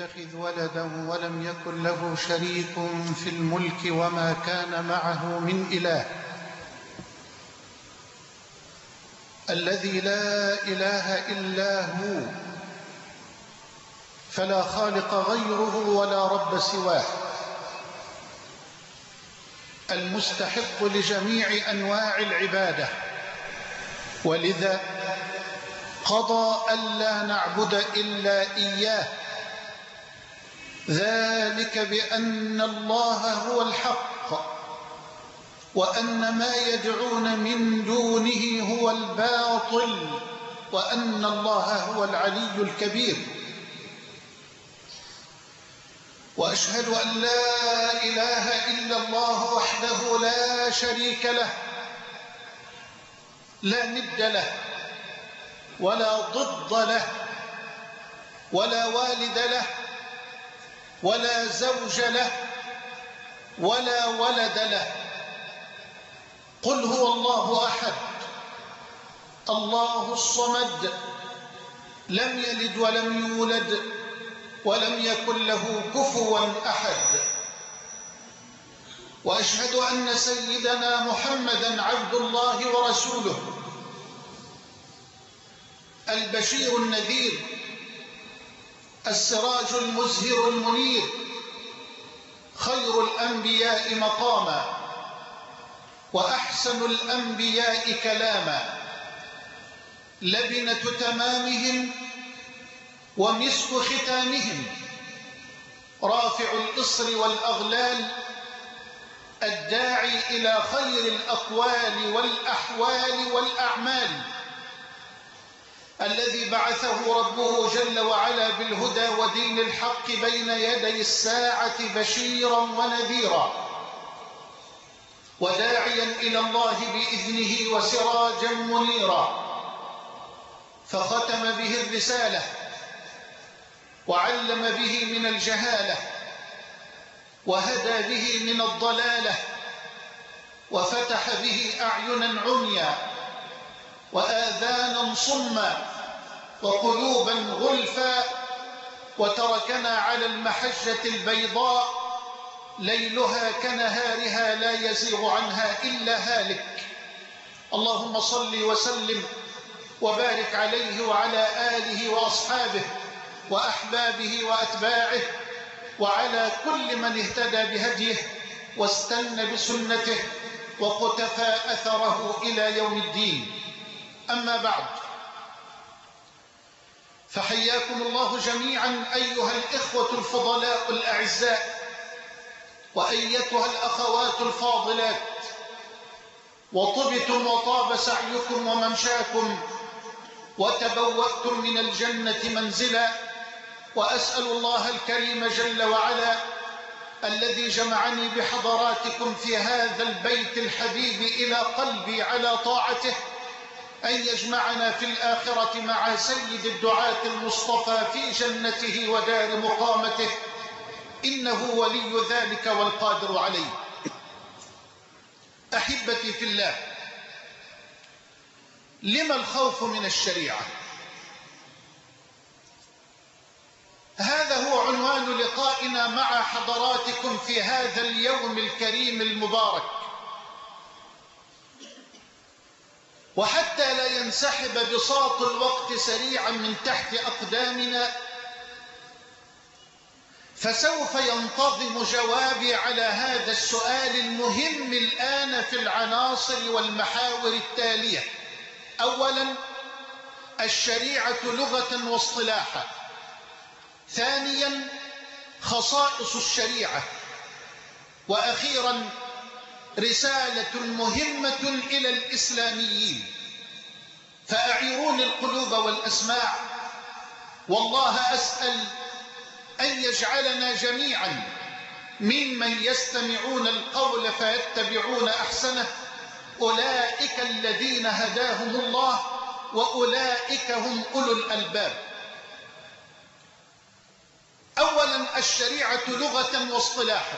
يتخذ ولدا ولم يكن له شريك في الملك وما كان معه من إله، الذي لا إله إلا هو، فلا خالق غيره ولا رب سواه، المستحق لجميع أنواع العبادة، ولذا قضى ألا نعبد إلا إياه، ذلك بأن الله هو الحق وأن ما يدعون من دونه هو الباطل وأن الله هو العلي الكبير. وأشهد أن لا إله إلا الله وحده لا شريك له، لا ند له ولا ضد له ولا والد له ولا زوج له ولا ولد له. قل هو الله أحد الله الصمد، لم يلد ولم يولد ولم يكن له كفوا أحد. وأشهد أن سيدنا محمدًا عبد الله ورسوله، البشير النذير، السراج المزهر المنير، خير الأنبياء مقاما وأحسن الأنبياء كلاما، لبنة تمامهم ومسك ختامهم، رافع الإصر والأغلال، الداعي إلى خير الأقوال والأحوال والأعمال، الذي بعثه ربه جل وعلا بالهدى ودين الحق بين يدي الساعة بشيرا ونذيرا، وداعيا إلى الله بإذنه وسراجا منيرا، فختم به الرسالة وعلم به من الجهالة وهدى به من الضلالة وفتح به أعينا عميا وآذانا صما وقلوبا غلفا، وتركنا على المحجة البيضاء ليلها كنهارها لا يزيغ عنها إلا هالك. اللهم صل وسلم وبارك عليه وعلى آله وأصحابه وأحبابه وأتباعه وعلى كل من اهتدى بهديه واستنى بسنته وقتفى أثره إلى يوم الدين. أما بعد، فحياكم الله جميعا أيها الإخوة الفضلاء الأعزاء وأيتها الأخوات الفاضلات، وطبتم وطاب سعيكم وممشاكم وتبوأتم من الجنة منزلا، وأسأل الله الكريم جل وعلا الذي جمعني بحضراتكم في هذا البيت الحبيب إلى قلبي على طاعته أن يجمعنا في الآخرة مع سيد الدعاة المصطفى في جنته ودار مقامته، إنه ولي ذلك والقادر عليه. أحبتي في الله، لما الخوف من الشريعة؟ هذا هو عنوان لقائنا مع حضراتكم في هذا اليوم الكريم المبارك. وحتى لا ينسحب بساط الوقت سريعا من تحت أقدامنا، فسوف ينتظم جوابي على هذا السؤال المهم الآن في العناصر والمحاور التالية. أولا، الشريعة لغة واصطلاحا. ثانيا، خصائص الشريعة. وأخيرا، رسالة مهمة إلى الإسلاميين. فأعيروني القلوب والأسماع، والله أسأل أن يجعلنا جميعا ممن يستمعون القول فيتبعون أحسنه، أولئك الذين هداهم الله وأولئك هم أولو الألباب. أولا، الشريعة لغة واصطلاحا.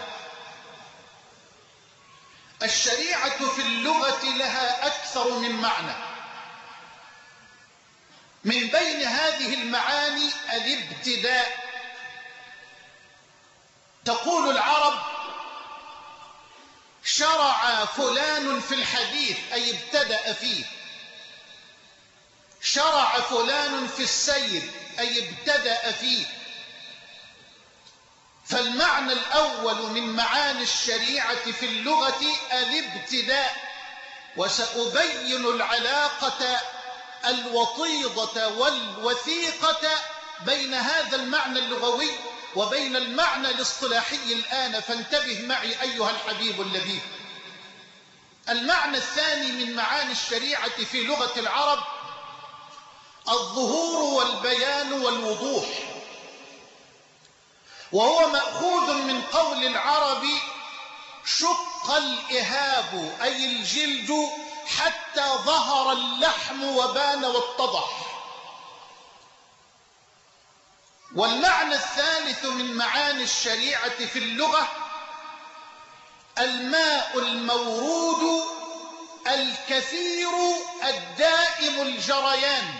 الشريعة في اللغة لها أكثر من معنى. من بين هذه المعاني الابتداء، تقول العرب: شرع فلان في الحديث، أي ابتدأ فيه. شرع فلان في السير، أي ابتدأ فيه. فالمعنى الأول من معاني الشريعة في اللغة الابتداء، وسأبين العلاقة الوطيدة والوثيقة بين هذا المعنى اللغوي وبين المعنى الاصطلاحي الآن، فانتبه معي أيها الحبيب اللبيب. المعنى الثاني من معاني الشريعة في لغة العرب الظهور والبيان والوضوح، وهو مأخوذ من قول العرب: شق الإهاب، أي الجلد حتى ظهر اللحم وبان واتضح. والمعنى الثالث من معاني الشريعة في اللغة الماء المورود الكثير الدائم الجريان.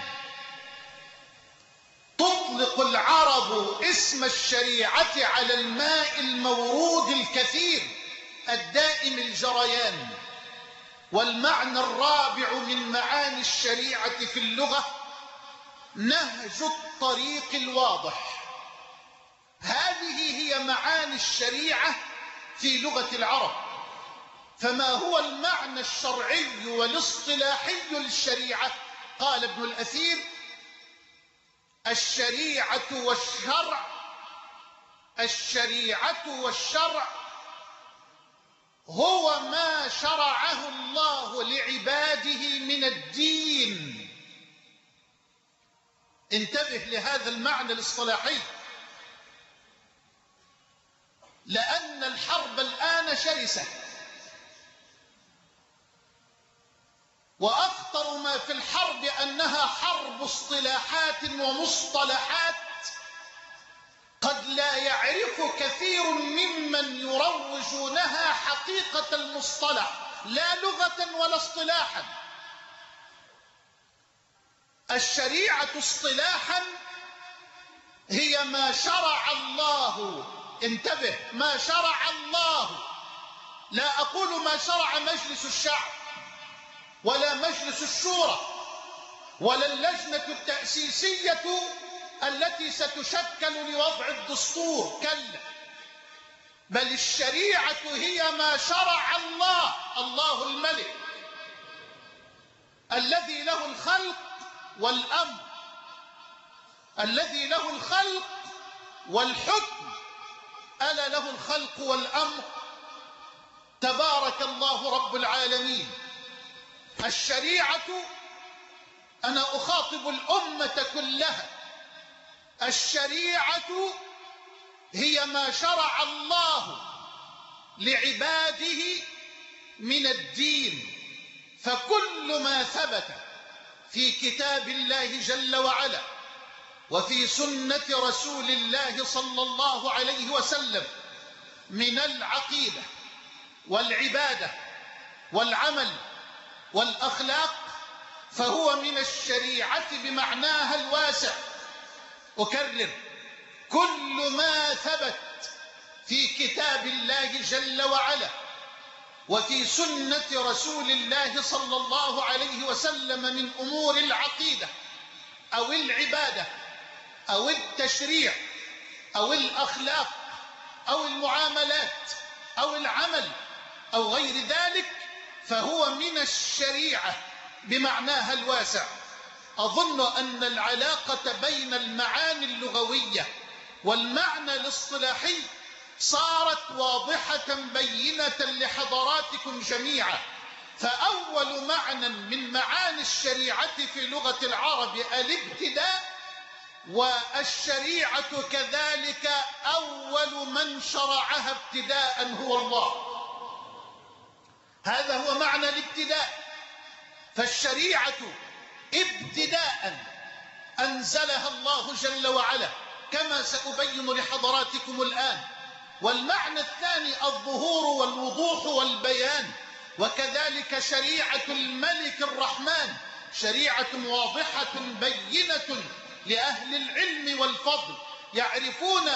تطلق العرب اسم الشريعة على الماء المورود الكثير الدائم الجريان. والمعنى الرابع من معاني الشريعة في اللغة نهج الطريق الواضح. هذه هي معاني الشريعة في لغة العرب. فما هو المعنى الشرعي والاصطلاحي للشريعة؟ قال ابن الأثير: الشريعة والشرع هو ما شرعه الله لعباده من الدين. انتبه لهذا المعنى الاصطلاحي، لأن الحرب الآن شرسة، وأخطر ما في الحرب أنها حرب اصطلاحات ومصطلحات قد لا يعرف كثير ممن يروجونها حقيقة المصطلح، لا لغة ولا اصطلاحا. الشريعة اصطلاحا هي ما شرع الله. انتبه، ما شرع الله. لا أقول ما شرع مجلس الشعب ولا مجلس الشورى ولا اللجنة التأسيسية التي ستشكل لوضع الدستور، كلا، بل الشريعة هي ما شرع الله الملك الذي له الخلق والأمر، الذي له الخلق والحكم. ألا له الخلق والأمر؟ تبارك الله رب العالمين. الشريعة، أنا أخاطب الأمة كلها، الشريعة هي ما شرع الله لعباده من الدين. فكل ما ثبت في كتاب الله جل وعلا وفي سنة رسول الله صلى الله عليه وسلم من العقيدة والعبادة والعمل والأخلاق فهو من الشريعة بمعناها الواسع. أكرر: كل ما ثبت في كتاب الله جل وعلا وفي سنة رسول الله صلى الله عليه وسلم من أمور العقيدة أو العبادة أو التشريع أو الأخلاق أو المعاملات أو العمل أو غير ذلك فهو من الشريعة بمعناها الواسع. أظن أن العلاقة بين المعاني اللغوية والمعنى الاصطلاحي صارت واضحة بينة لحضراتكم جميعا. فأول معنى من معاني الشريعة في لغة العرب الابتداء، والشريعة كذلك أول من شرعها ابتداء هو الله. هذا هو معنى الابتداء. فالشريعة ابتداء أنزلها الله جل وعلا كما سأبين لحضراتكم الآن. والمعنى الثاني الظهور والوضوح والبيان، وكذلك شريعة الملك الرحمن شريعة واضحة بينة لأهل العلم والفضل، يعرفون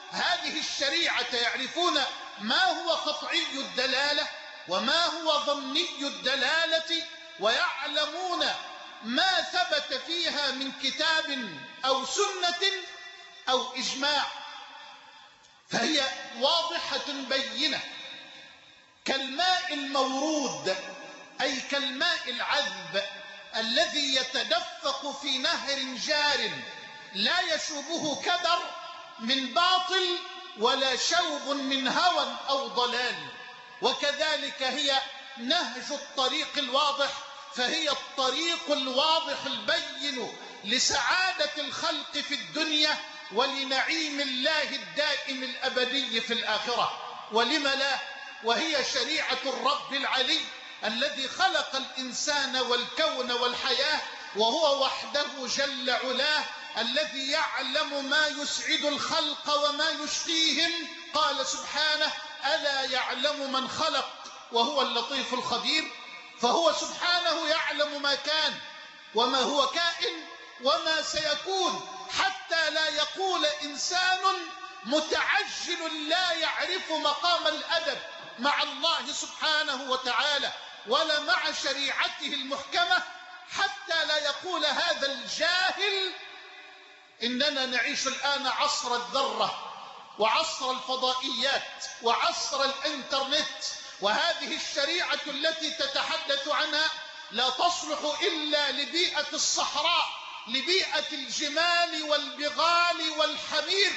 هذه الشريعة يعرفون ما هو قطعي الدلالة وما هو ظني الدلالة، ويعلمون ما ثبت فيها من كتاب أو سنة أو إجماع، فهي واضحة بينة كالماء المورود، أي كالماء العذب الذي يتدفق في نهر جار لا يشوبه كدر من باطل ولا شوب من هوى أو ضلال. وكذلك هي نهج الطريق الواضح، فهي الطريق الواضح البين لسعادة الخلق في الدنيا ولنعيم الله الدائم الأبدي في الآخرة. ولم لا؟ وهي شريعة الرب العلي الذي خلق الإنسان والكون والحياة، وهو وحده جل علاه الذي يعلم ما يسعد الخلق وما يشقيهم. قال سبحانه: ألا يعلم من خلق وهو اللطيف الخبير. فهو سبحانه يعلم ما كان وما هو كائن وما سيكون، حتى لا يقول إنسان متعجل لا يعرف مقام الأدب مع الله سبحانه وتعالى ولا مع شريعته المحكمة، حتى لا يقول هذا الجاهل إننا نعيش الآن عصر الذرة وعصر الفضائيات وعصر الإنترنت، وهذه الشريعة التي تتحدث عنها لا تصلح إلا لبيئة الصحراء، لبيئة الجمال والبغال والحمير.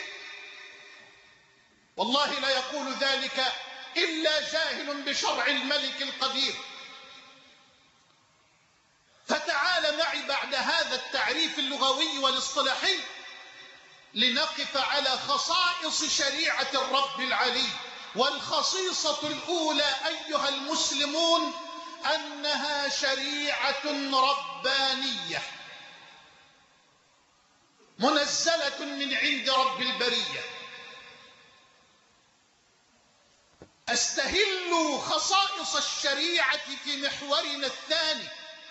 والله لا يقول ذلك إلا جاهل بشرع الملك القدير. فتعال معي بعد هذا التعريف اللغوي والاصطلاحي لنقف على خصائص شريعة الرب العلي. والخصيصة الأولى أيها المسلمون أنها شريعة ربانية منزلة من عند رب البرية. أستهل خصائص الشريعة في محورنا الثاني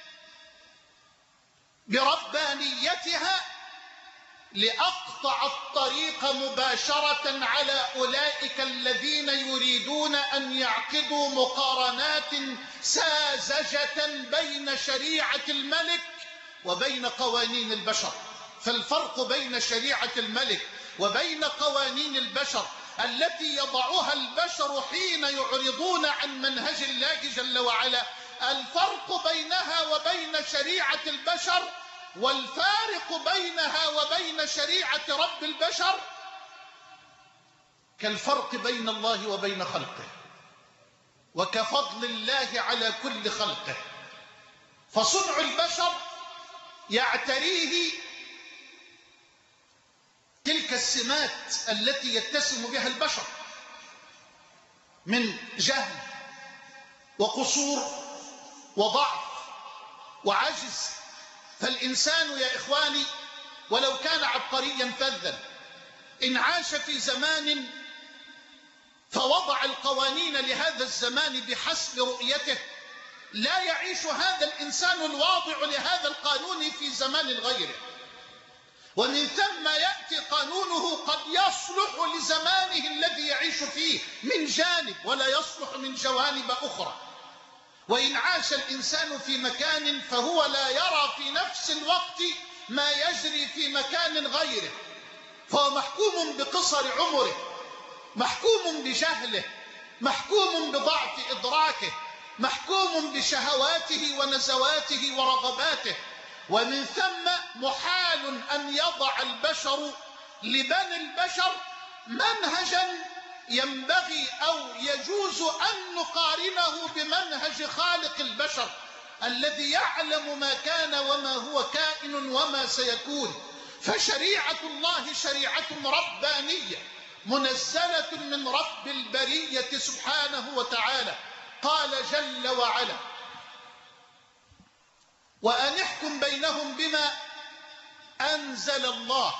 بربانيتها لأقطع الطريق مباشرة على أولئك الذين يريدون أن يعقدوا مقارنات ساذجة بين شريعة الملك وبين قوانين البشر. فالفرق بين شريعة الملك وبين قوانين البشر التي يضعها البشر حين يعرضون عن منهج الله جل وعلا، الفرق بينها وبين شريعة البشر والفارق بينها وبين شريعة رب البشر كالفرق بين الله وبين خلقه، وكفضل الله على كل خلقه. فصنع البشر يعتريه تلك السمات التي يتسم بها البشر من جهل وقصور وضعف وعجز. فالإنسان يا إخواني ولو كان عبقريا فذا إن عاش في زمان فوضع القوانين لهذا الزمان بحسب رؤيته، لا يعيش هذا الإنسان الواضع لهذا القانون في زمان غيره، ومن ثم يأتي قانونه قد يصلح لزمانه الذي يعيش فيه من جانب ولا يصلح من جوانب أخرى. وإن عاش الإنسان في مكان فهو لا يرى في نفس الوقت ما يجري في مكان غيره، فهو محكوم بقصر عمره، محكوم بجهله، محكوم بضعف إدراكه، محكوم بشهواته ونزواته ورغباته. ومن ثم محال أن يضع البشر لبني البشر منهجا ينبغي أو يجوز أن نقارنه بمنهج خالق البشر الذي يعلم ما كان وما هو كائن وما سيكون. فشريعة الله شريعة ربانية منزلة من رب البرية سبحانه وتعالى. قال جل وعلا: وأن احكم بينهم بما أنزل الله،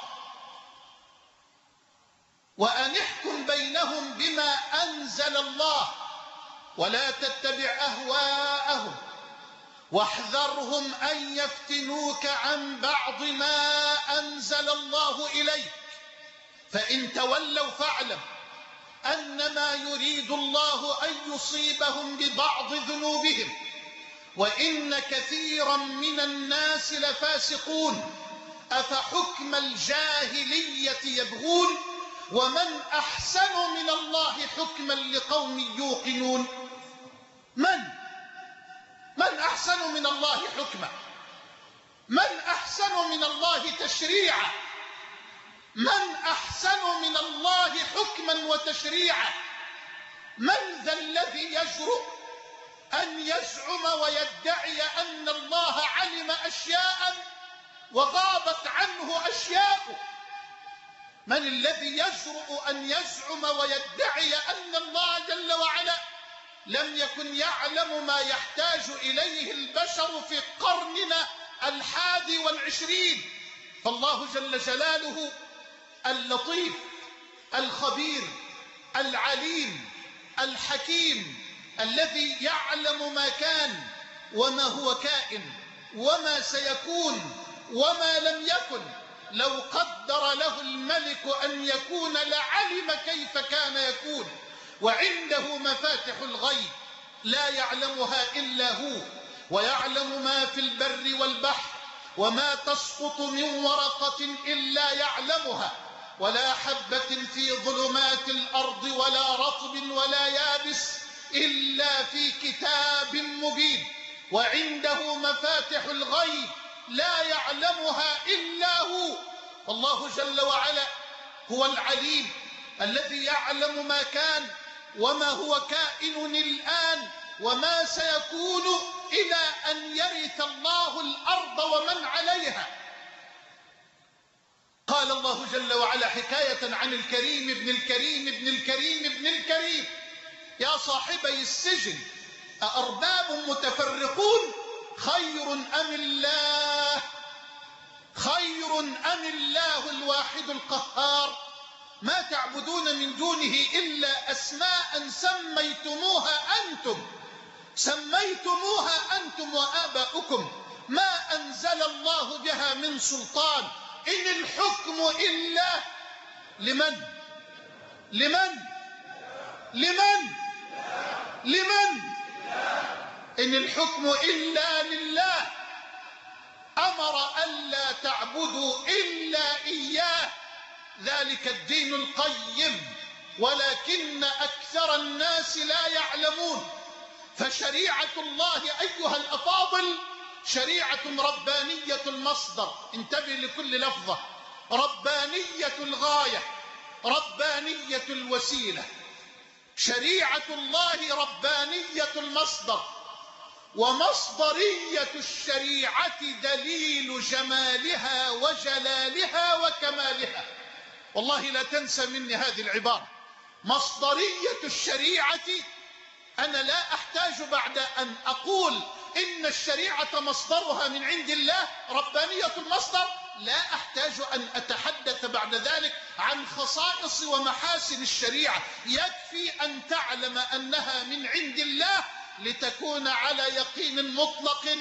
وأن احكم بينهم بما أنزل الله ولا تتبع أهواءهم واحذرهم أن يفتنوك عن بعض ما أنزل الله إليك، فإن تولوا فاعلم أنما يريد الله أن يصيبهم ببعض ذنوبهم وإن كثيرا من الناس لفاسقون أفحكم الجاهلية يبغون ومن أحسن من الله حكما لقوم يوقنون. من أحسن من الله حكما؟ من أحسن من الله تشريعا؟ من أحسن من الله حكما وتشريعا؟ من ذا الذي يجرؤ أن يزعم ويدعي أن الله علم أشياء وغابت عنه أشياء؟ من الذي يجرؤ أن يزعم ويدعي أن الله جل وعلا لم يكن يعلم ما يحتاج إليه البشر في قرننا 21؟ فالله جل جلاله اللطيف الخبير العليم الحكيم الذي يعلم ما كان وما هو كائن وما سيكون وما لم يكن. لو قدر له الملك أن يكون لعلم كيف كان يكون. وعنده مفاتح الغيب لا يعلمها إلا هو، ويعلم ما في البر والبحر، وما تسقط من ورقة إلا يعلمها، ولا حبة في ظلمات الأرض ولا رطب ولا يابس إلا في كتاب مبين. وعنده مفاتح الغيب لا يعلمها إلا هو. الله جل وعلا هو العليم الذي يعلم ما كان وما هو كائن الآن وما سيكون إلى أن يرث الله الأرض ومن عليها. قال الله جل وعلا حكاية عن الكريم ابن الكريم ابن الكريم ابن الكريم: يا صاحبي السجن أأرباب متفرقون خير أم الله؟ خير أم الله الواحد القهار؟ ما تعبدون من دونه إلا أسماء سميتموها أنتم وآباؤكم ما أنزل الله بها من سلطان. إن الحكم إلا لمن؟ إن الحكم إلا لله. أمر ألا تعبدوا إلا إياه، ذلك الدين القيم ولكن أكثر الناس لا يعلمون. فشريعة الله أيها الأفاضل شريعة ربانية المصدر، انتبه لكل لفظة، ربانية الغاية، ربانية الوسيلة. شريعة الله ربانية المصدر، ومصدرية الشريعة دليل جمالها وجلالها وكمالها. والله لا تنسى مني هذه العبارة، مصدرية الشريعة. أنا لا أحتاج بعد أن أقول إن الشريعة مصدرها من عند الله ربانية المصدر، لا أحتاج أن أتحدث بعد ذلك عن خصائص ومحاسن الشريعة. يكفي أن تعلم أنها من عند الله لتكون على يقين مطلق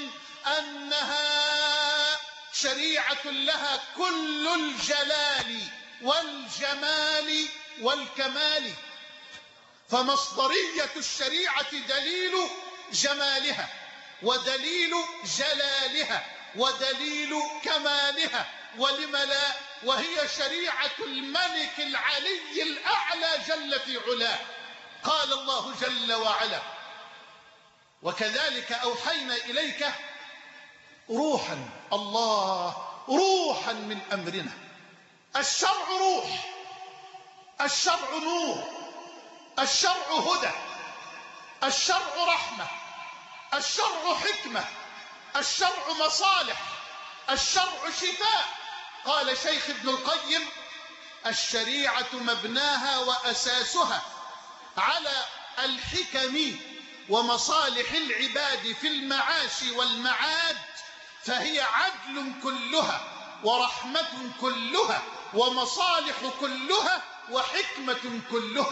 أنها شريعة لها كل الجلال والجمال والكمال. فمصدرية الشريعة دليل جمالها ودليل جلالها ودليل كمالها. ولم لا؟ وهي شريعة الملك العلي الأعلى جل في علاه. قال الله جل وعلا: وكذلك أوحينا إليك روحا، الله، روحا من أمرنا. الشرع روح، الشرع نور، الشرع هدى، الشرع رحمة، الشرع حكمة، الشرع مصالح، الشرع شفاء. قال شيخ ابن القيم: الشريعة مبناها وأساسها على الحكم ومصالح العباد في المعاش والمعاد، فهي عدل كلها ورحمة كلها ومصالح كلها وحكمة كلها.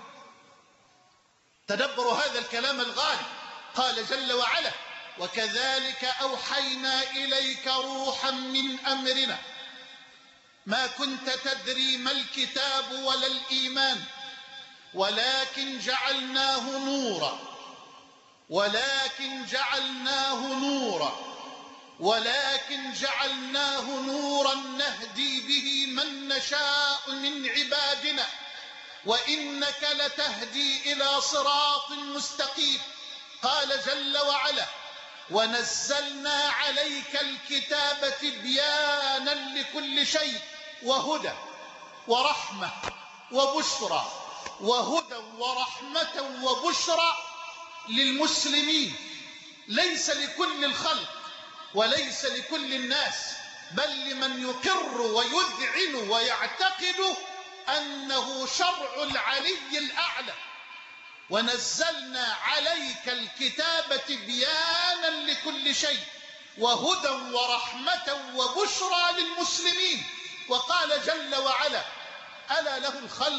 تدبروا هذا الكلام الغالي. قال جل وعلا: وكذلك أوحينا إليك روحا من أمرنا. ما كنت تدري ما الكتاب ولا الإيمان ولكن جعلناه نورا نهدي به من نشاء من عبادنا وإنك لتهدي إلى صراط مستقيم. قال جل وعلا: ونزلنا عليك الكتاب تبيانا لكل شيء وهدى ورحمة وبشرى للمسلمين، ليس لكل الخلق وليس لكل الناس، بل لمن يقر ويذعن ويعتقد أنه شرع العلي الأعلى. ونزلنا عليك الكتاب تبيانا لكل شيء وهدى ورحمة وبشرى للمسلمين. وقال جل وعلا: ألا له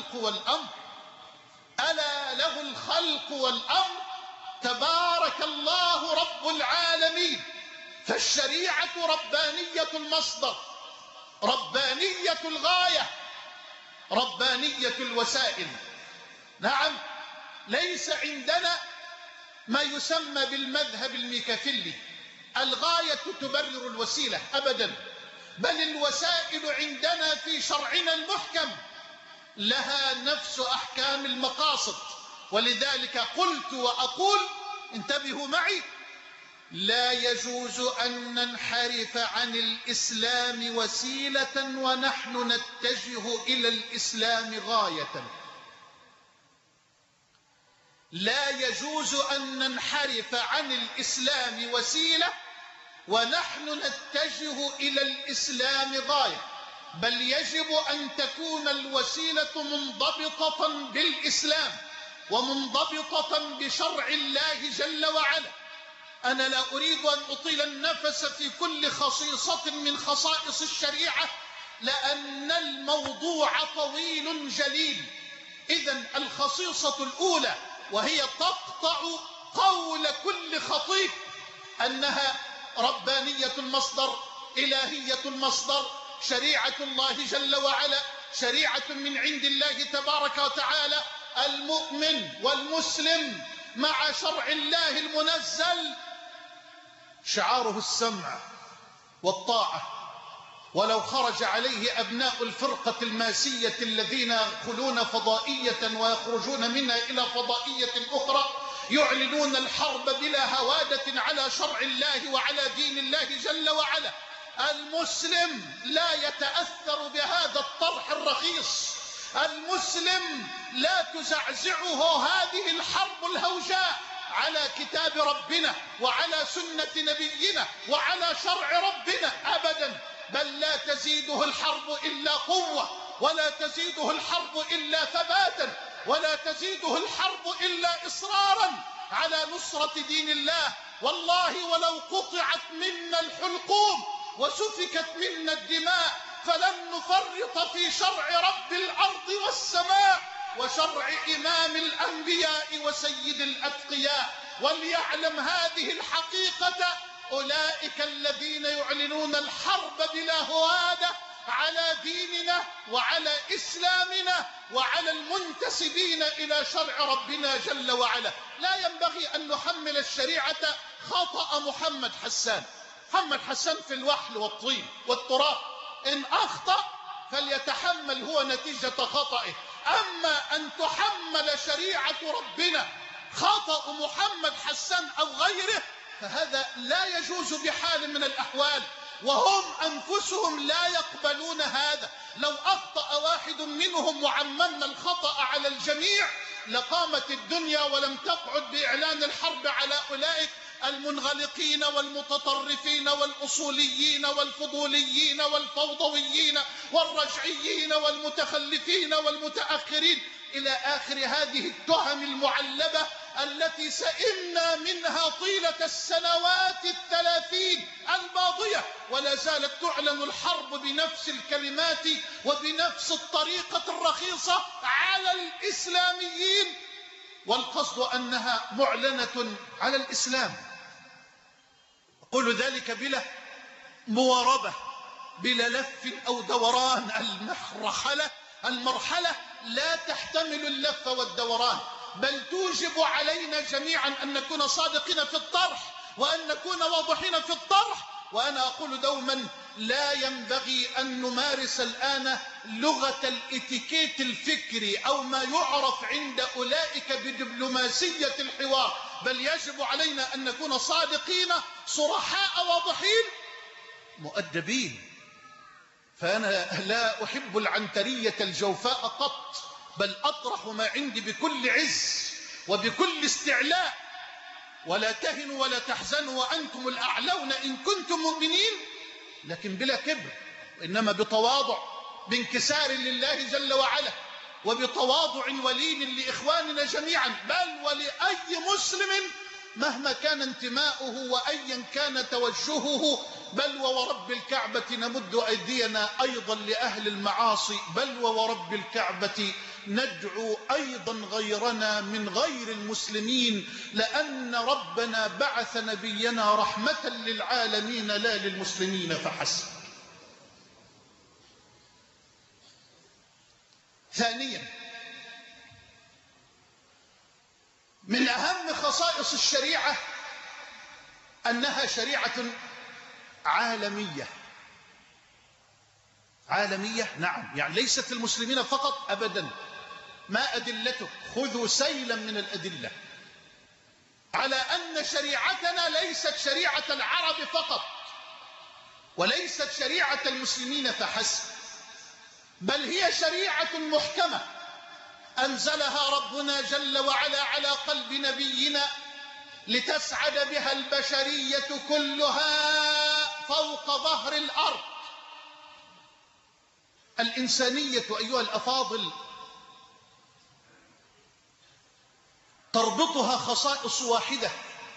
الخلق والأمر تبارك الله رب العالمين. فالشريعة ربانية المصدر، ربانية الغاية، ربانية الوسائل. نعم، ليس عندنا ما يسمى بالمذهب الميكافيلي، الغاية تبرر الوسيلة أبدا، بل الوسائل عندنا في شرعنا المحكم لها نفس أحكام المقاصد. ولذلك قلت وأقول، انتبهوا معي: لا يجوز أن ننحرف عن الإسلام وسيلة ونحن نتجه إلى الإسلام غاية. لا يجوز أن ننحرف عن الإسلام وسيلة ونحن نتجه إلى الإسلام غاية، بل يجب أن تكون الوسيلة منضبطة بالإسلام ومنضبطة بشرع الله جل وعلا. أنا لا أريد أن أطيل النفس في كل خصيصة من خصائص الشريعة لأن الموضوع طويل جليل. إذن الخصيصة الأولى، وهي تقطع قول كل خطيب، أنها ربانية المصدر، إلهية المصدر، شريعة الله جل وعلا، شريعة من عند الله تبارك وتعالى. المؤمن والمسلم مع شرع الله المنزل شعاره السمع والطاعة، ولو خرج عليه أبناء الفرقة الماسية الذين يدخلون فضائية ويخرجون منها إلى فضائية أخرى يعلنون الحرب بلا هوادة على شرع الله وعلى دين الله جل وعلا. المسلم لا يتأثر بهذا الطرح الرخيص، المسلم لا تزعزعه هذه الحرب الهوجاء على كتاب ربنا وعلى سنة نبينا وعلى شرع ربنا أبدا، بل لا تزيده الحرب إلا قوة، ولا تزيده الحرب إلا ثباتا، ولا تزيده الحرب إلا إصرارا على نصرة دين الله. والله ولو قطعت منا الحلقوم وسفكت منا الدماء فلن نفرط في شرع رب الأرض والسماء وشرع إمام الأنبياء وسيد الأتقياء. وليعلم هذه الحقيقة أولئك الذين يعلنون الحرب بلا هوادة على ديننا وعلى إسلامنا وعلى المنتسبين إلى شرع ربنا جل وعلا. لا ينبغي أن نحمل الشريعة خطأ محمد حسان. محمد حسان في الوحل والطين والتراب، إن أخطأ فليتحمل هو نتيجة خطئه. أما أن تحمل شريعة ربنا خطأ محمد حسان أو غيره فهذا لا يجوز بحال من الأحوال، وهم أنفسهم لا يقبلون هذا. لو أخطأ واحد منهم وعممنا الخطأ على الجميع لقامت الدنيا ولم تقعد بإعلان الحرب على أولئك المنغلقين والمتطرفين والأصوليين والفضوليين والفوضويين والرجعيين والمتخلفين والمتأخرين إلى آخر هذه التهم المعلبة التي سئمنا منها طيلة السنوات 30 الماضية، ولا زالت تعلن الحرب بنفس الكلمات وبنفس الطريقة الرخيصة على الإسلاميين، والقصد أنها معلنة على الإسلام. أقول ذلك بلا مواربة بلا لف أو دوران. المرحلة لا تحتمل اللف والدوران، بل توجب علينا جميعا أن نكون صادقين في الطرح وأن نكون واضحين في الطرح. وأنا أقول دوما لا ينبغي أن نمارس الآن لغة الاتيكيت الفكري أو ما يعرف عند أولئك بدبلوماسية الحوار، بل يجب علينا أن نكون صادقين صرحاء واضحين مؤدبين. فأنا لا أحب العنترية الجوفاء قط، بل أطرح ما عندي بكل عز وبكل استعلاء. ولا تهنوا ولا تحزنوا وأنتم الأعلون إن كنتم مؤمنين، لكن بلا كبر، وإنما بتواضع، بانكسار لله جل وعلا، وبتواضع ولين لإخواننا جميعا، بل ولأي مسلم مهما كان انتماؤه وأيا كان توجهه. بل وورب الكعبة نمد أيدينا أيضا لأهل المعاصي، بل وورب الكعبة ندعو أيضا غيرنا من غير المسلمين، لأن ربنا بعث نبينا رحمة للعالمين لا للمسلمين فحسب. ثانيا، من أهم خصائص الشريعة أنها شريعة عالمية. عالمية، نعم، يعني ليست المسلمين فقط أبدا. ما أدلتك؟ خذوا سيلا من الأدلة على أن شريعتنا ليست شريعة العرب فقط، وليست شريعة المسلمين فحسب، بل هي شريعة محكمة أنزلها ربنا جل وعلا على قلب نبينا لتسعد بها البشرية كلها فوق ظهر الأرض. الإنسانية أيها الأفاضل تربطها خصائص واحدة،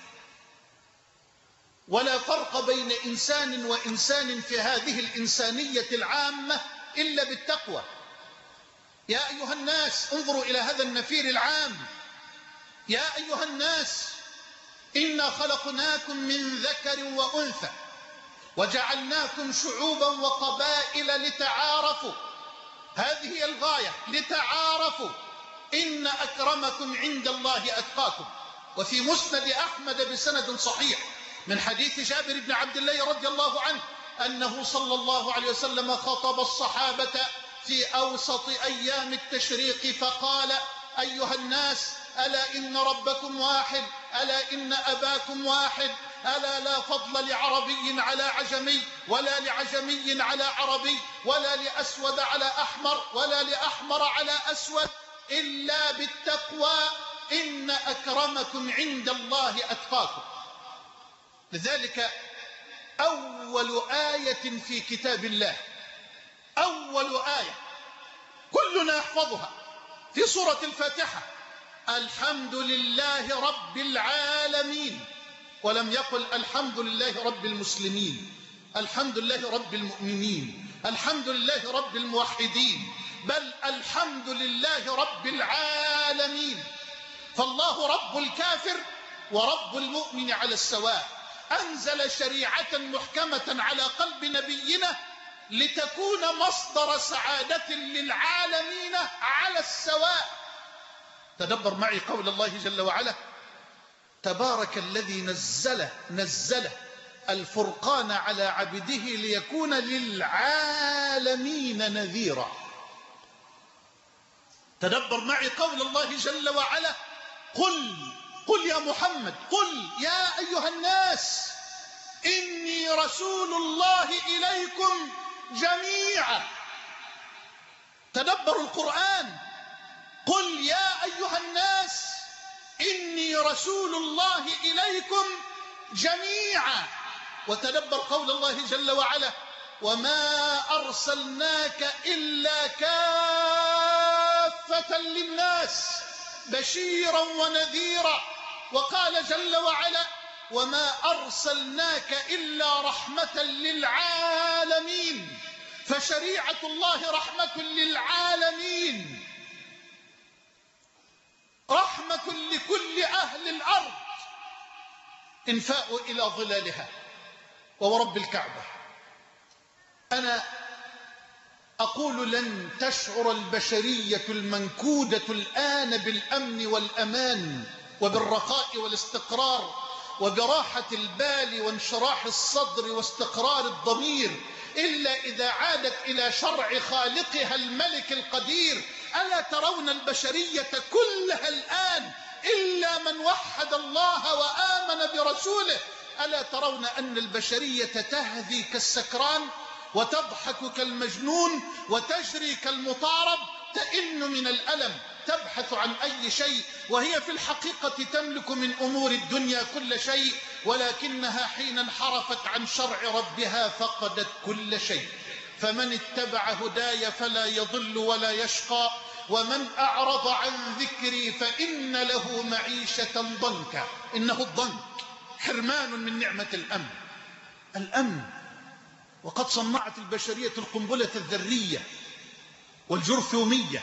ولا فرق بين إنسان وإنسان في هذه الإنسانية العامة إلا بالتقوى. يا أيها الناس انظروا إلى هذا النفير العام. يا أيها الناس إنا خلقناكم من ذكر وأنثى وجعلناكم شعوبا وقبائل لتعارفوا. هذه هي الغاية، لتعارفوا. إن أكرمكم عند الله أتقاكم. وفي مسند أحمد بسند صحيح من حديث جابر بن عبد الله رضي الله عنه أنه صلى الله عليه وسلم خطب الصحابة في أوسط أيام التشريق فقال: أيها الناس، ألا إن ربكم واحد، ألا إن أباكم واحد، ألا لا فضل لعربي على عجمي، ولا لعجمي على عربي، ولا لأسود على أحمر، ولا لأحمر على أسود، إلا بالتقوى. إن أكرمكم عند الله أتقاكم. لذلك أول آية في كتاب الله، أول آية كلنا يحفظها في سورة الفاتحة: الحمد لله رب العالمين. ولم يقل الحمد لله رب المسلمين، الحمد لله رب المؤمنين، الحمد لله رب الموحدين، بل الحمد لله رب العالمين. فالله رب الكافر ورب المؤمن على السواء. أنزل شريعة محكمة على قلب نبينا لتكون مصدر سعادة للعالمين على السواء. تدبر معي قول الله جل وعلا: تبارك الذي نزل الفرقان على عبده ليكون للعالمين نذيرا. تدبر معي قول الله جل وعلا: قل يا محمد، قل يا أيها الناس إني رسول الله إليكم جميعا. تدبروا القرآن: قل يا أيها الناس إني رسول الله إليكم جميعا. وتدبر قول الله جل وعلا: وما أرسلناك إلا كافة للناس بشيرا ونذيرا. وقال جل وعلا: وما أرسلناك إلا رحمة للعالمين. فشريعة الله رحمة للعالمين، رحمة لكل أهل الأرض. انفاء إلى ظلالها. وورب الكعبة أنا أقول لن تشعر البشرية المنكودة الآن بالأمن والأمان وبالرخاء والاستقرار وبراحة البال وانشراح الصدر واستقرار الضمير إلا إذا عادت إلى شرع خالقها الملك القدير. ألا ترون البشرية كلها الآن إلا من وحد الله وآمن برسوله؟ ألا ترون أن البشرية تهذي كالسكران وتضحك كالمجنون وتجري كالمطارب، تئن من الألم، تبحث عن أي شيء، وهي في الحقيقة تملك من أمور الدنيا كل شيء، ولكنها حين انحرفت عن شرع ربها فقدت كل شيء. فمن اتبع هداي فلا يضل ولا يشقى، ومن أعرض عن ذكري فإن له معيشة ضنكا. إنه الضنك حرمان من نعمة الأمن. الأمن، وقد صنعت البشرية القنبلة الذرية والجرثومية.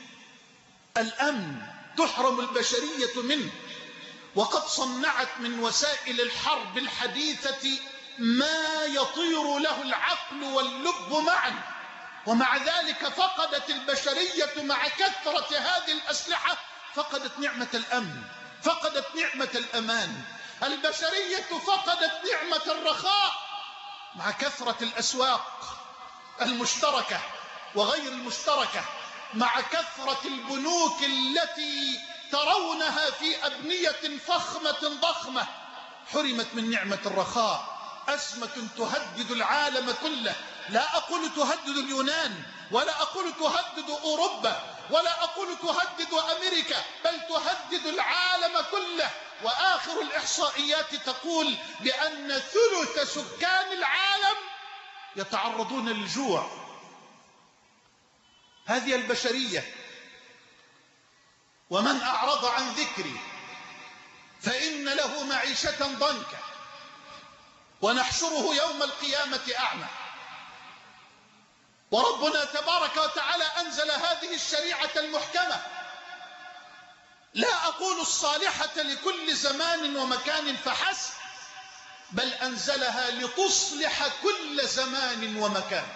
الأمن تحرم البشرية منه، وقد صنعت من وسائل الحرب الحديثة ما يطير له العقل واللب معا، ومع ذلك فقدت البشرية مع كثرة هذه الأسلحة فقدت نعمة الأمن، فقدت نعمة الأمان. البشرية فقدت نعمة الرخاء مع كثرة الأسواق المشتركة وغير المشتركة، مع كثرة البنوك التي ترونها في أبنية فخمة ضخمة. حرمت من نعمة الرخاء. أزمة تهدد العالم كله. لا أقول تهدد اليونان، ولا أقول تهدد أوروبا، ولا أقول تهدد أمريكا، بل تهدد العالم كله. وآخر الإحصائيات تقول بأن ثلث سكان العالم يتعرضون للجوع. هذه البشرية. ومن أعرض عن ذكري فإن له معيشة ضنكا ونحشره يوم القيامة أعمى. وربنا تبارك وتعالى أنزل هذه الشريعة المحكمة، لا أقول الصالحة لكل زمان ومكان فحسب، بل أنزلها لتصلح كل زمان ومكان.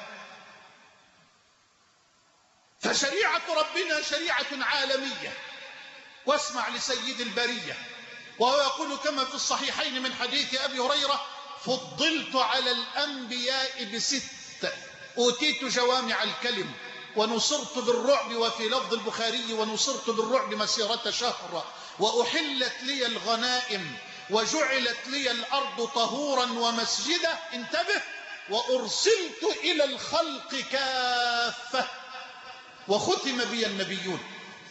فشريعة ربنا شريعة عالمية. واسمع لسيد البرية وهو يقول كما في الصحيحين من حديث أبي هريرة: فضلت على الأنبياء ب6، أوتيت جوامع الكلم، ونصرت بالرعب، وفي لفظ البخاري: ونصرت بالرعب مسيرة شهر، وأحلت لي الغنائم، وجعلت لي الأرض طهورا ومسجدا. انتبه: وأرسلت إلى الخلق كافة، وختم بي النبيون.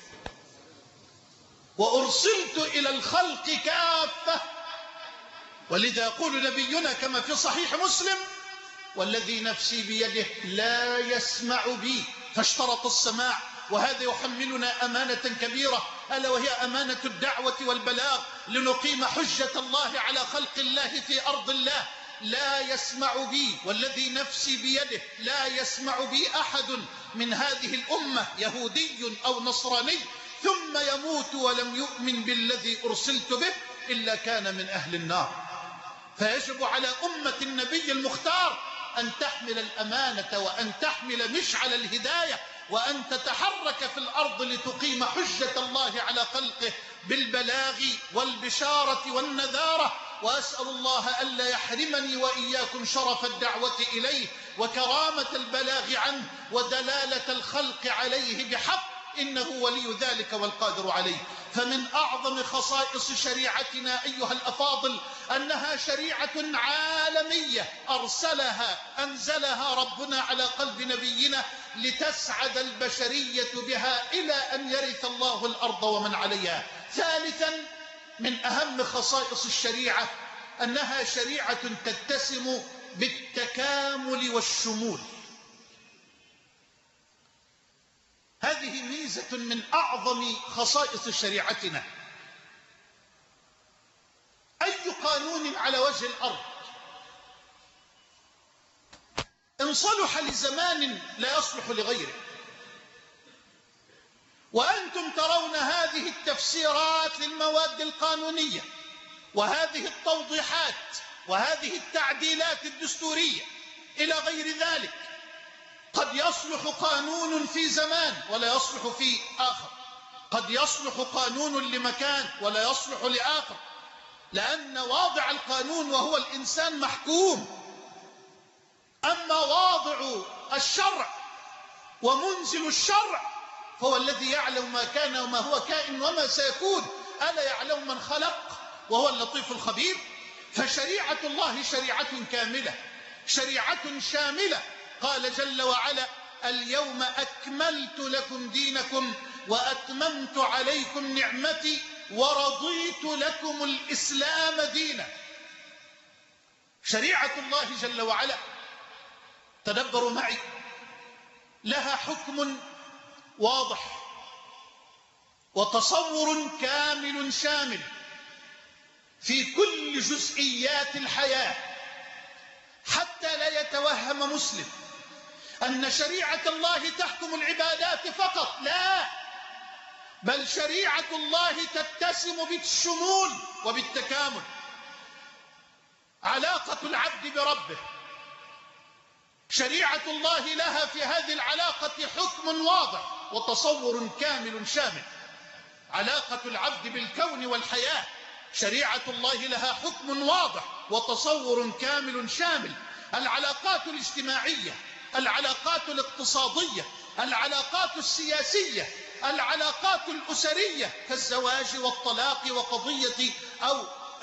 وأرسلت إلى الخلق كافة. ولذا يقول نبينا كما في صحيح مسلم: والذي نفسي بيده لا يسمع بي، فاشترط السماع. وهذا يحملنا أمانة كبيرة، ألا وهي أمانة الدعوة والبلاغ، لنقيم حجة الله على خلق الله في أرض الله. لا يسمع بي، والذي نفسي بيده لا يسمع بي أحد من هذه الأمة، يهودي أو نصراني، ثم يموت ولم يؤمن بالذي أرسلت به، إلا كان من أهل النار. فيجب على أمة النبي المختار أن تحمل الأمانة، وأن تحمل مشعل الهداية، وأن تتحرك في الأرض لتقيم حجة الله على خلقه بالبلاغ والبشارة والنذارة. وأسأل الله ألا يحرمني وإياكم شرف الدعوة إليه، وكرامة البلاغ عنه، ودلالة الخلق عليه بحق، إنه ولي ذلك والقادر عليه. فمن أعظم خصائص شريعتنا أيها الأفاضل أنها شريعة عالمية أنزلها ربنا على قلب نبينا لتسعد البشرية بها إلى أن يرث الله الأرض ومن عليها. ثالثا، من أهم خصائص الشريعة أنها شريعة تتسم بالتكامل والشمول. هذه ميزة من أعظم خصائص شريعتنا. أي قانون على وجه الأرض إن صلح لزمان لا يصلح لغيره. وأنتم ترون هذه التفسيرات للمواد القانونية، وهذه التوضيحات، وهذه التعديلات الدستورية إلى غير ذلك، قد يصلح قانون في زمان ولا يصلح في آخر، قد يصلح قانون لمكان ولا يصلح لآخر، لأن واضع القانون وهو الإنسان محكوم. أما واضع الشرع ومنزل الشرع هو الذي يعلم ما كان وما هو كائن وما سيكون. ألا يعلم من خلق وهو اللطيف الخبير؟ فشريعة الله شريعة كاملة، شريعة شاملة. قال جل وعلا: اليوم أكملت لكم دينكم وأتممت عليكم نعمتي ورضيت لكم الإسلام دينا. شريعة الله جل وعلا، تدبروا معي، لها حكم واضح وتصور كامل شامل في كل جزئيات الحياة، حتى لا يتوهم مسلم أن شريعة الله تحكم العبادات فقط. لا، بل شريعة الله تتسم بالشمول وبالتكامل. علاقة العبد بربه، شريعة الله لها في هذه العلاقة حكم واضح وتصور كامل شامل. علاقة العبد بالكون والحياة، شريعة الله لها حكم واضح وتصور كامل شامل. العلاقات الاجتماعية، العلاقات الاقتصادية، العلاقات السياسية، العلاقات الأسرية كالزواج والطلاق وقضية أو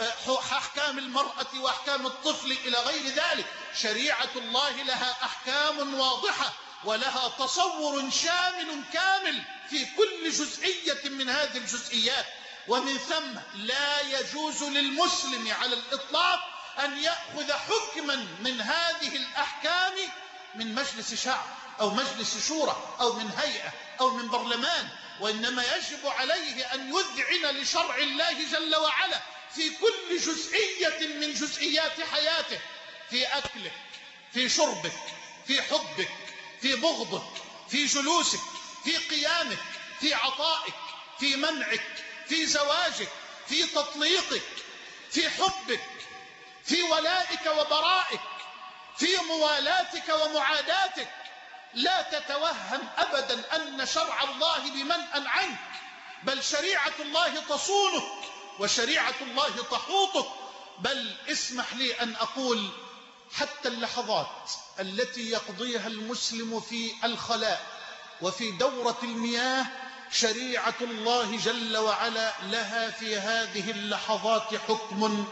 أحكام المرأة وأحكام الطفل إلى غير ذلك. شريعة الله لها أحكام واضحة ولها تصور شامل كامل في كل جزئية من هذه الجزئيات. ومن ثم لا يجوز للمسلم على الإطلاق أن يأخذ حكما من هذه الأحكام من مجلس شعب أو مجلس شورى أو من هيئة أو من برلمان، وإنما يجب عليه أن يذعن لشرع الله جل وعلا في كل جزئية من جزئيات حياته، في أكلك، في شربك، في حبك، في بغضك، في جلوسك، في قيامك، في عطائك، في منعك، في زواجك، في تطليقك، في حبك، في ولائك وبرائك، في موالاتك ومعاداتك. لا تتوهم أبدا أن شرع الله بمنأ عنك، بل شريعة الله تصونك وشريعة الله تحوطك. بل اسمح لي أن أقول حتى اللحظات التي يقضيها المسلم في الخلاء وفي دورة المياه، شريعة الله جل وعلا لها في هذه اللحظات حكم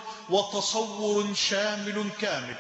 وتصور شامل كامل.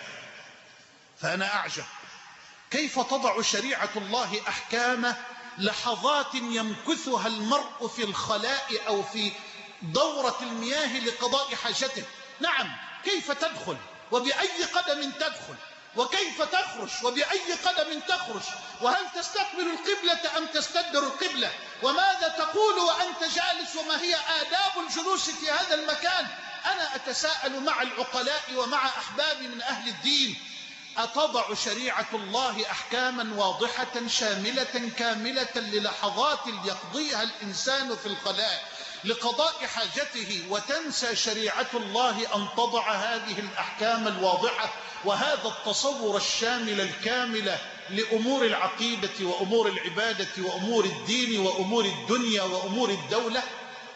فأنا أعجب كيف تضع شريعة الله أحكام لحظات يمكثها المرء في الخلاء أو في دورة المياه لقضاء حاجته. نعم، كيف تدخل وبأي قدم تدخل، وكيف تخرج وبأي قدم تخرج، وهل تستقبل القبلة أم تستدبر القبلة، وماذا تقول وأنت جالس، وما هي آداب الجلوس في هذا المكان. أنا أتساءل مع العقلاء ومع أحبابي من أهل الدين، أتضع شريعة الله أحكاما واضحة شاملة كاملة للحظات يقضيها الإنسان في الخلاء لقضاء حاجته، وتنسى شريعة الله أن تضع هذه الأحكام الواضحة وهذا التصور الشامل الكامل لأمور العقيدة وأمور العبادة وأمور الدين وأمور الدنيا وأمور الدولة؟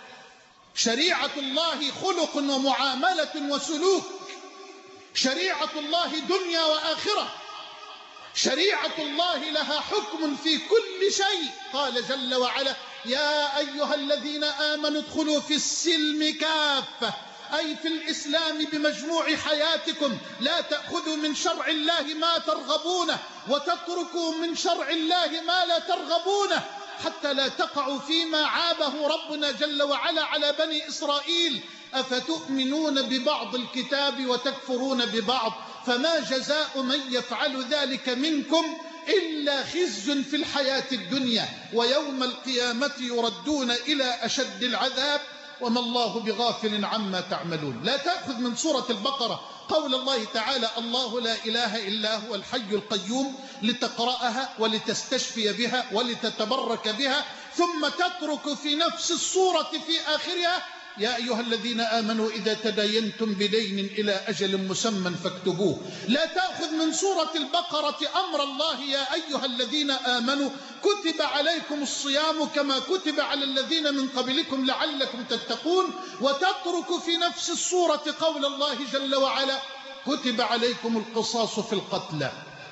شريعة الله خلق ومعاملة وسلوك، شريعة الله دنيا وآخرة، شريعة الله لها حكم في كل شيء. قال جل وعلا: يا أيها الذين آمنوا ادخلوا في السلم كافة، أي في الإسلام بمجموع حياتكم، لا تأخذوا من شرع الله ما ترغبونه وتتركوا من شرع الله ما لا ترغبونه، حتى لا تقعوا فيما عابه ربنا جل وعلا على بني إسرائيل: أفتؤمنون ببعض الكتاب وتكفرون ببعض، فما جزاء من يفعل ذلك منكم إلا خزي في الحياة الدنيا ويوم القيامة يردون إلى أشد العذاب وما الله بغافل عما تعملون. لا تأخذ من سورة البقرة قول الله تعالى: الله لا إله إلا هو الحي القيوم، لتقرأها ولتستشفي بها ولتتبرك بها، ثم تترك في نفس السورة في آخرها: يا أيها الذين آمنوا إذا تداينتم بدين إلى أجل مسمى فاكتبوه. لا تأخذ من سورة البقرة أمر الله يا أيها الذين آمنوا كتب عليكم الصيام كما كتب على الذين من قبلكم لعلكم تتقون، وتترك في نفس السورة قول الله جل وعلا كتب عليكم القصاص في القتلى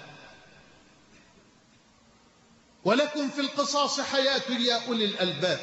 ولكم في القصاص حياة يا أولي الألباب.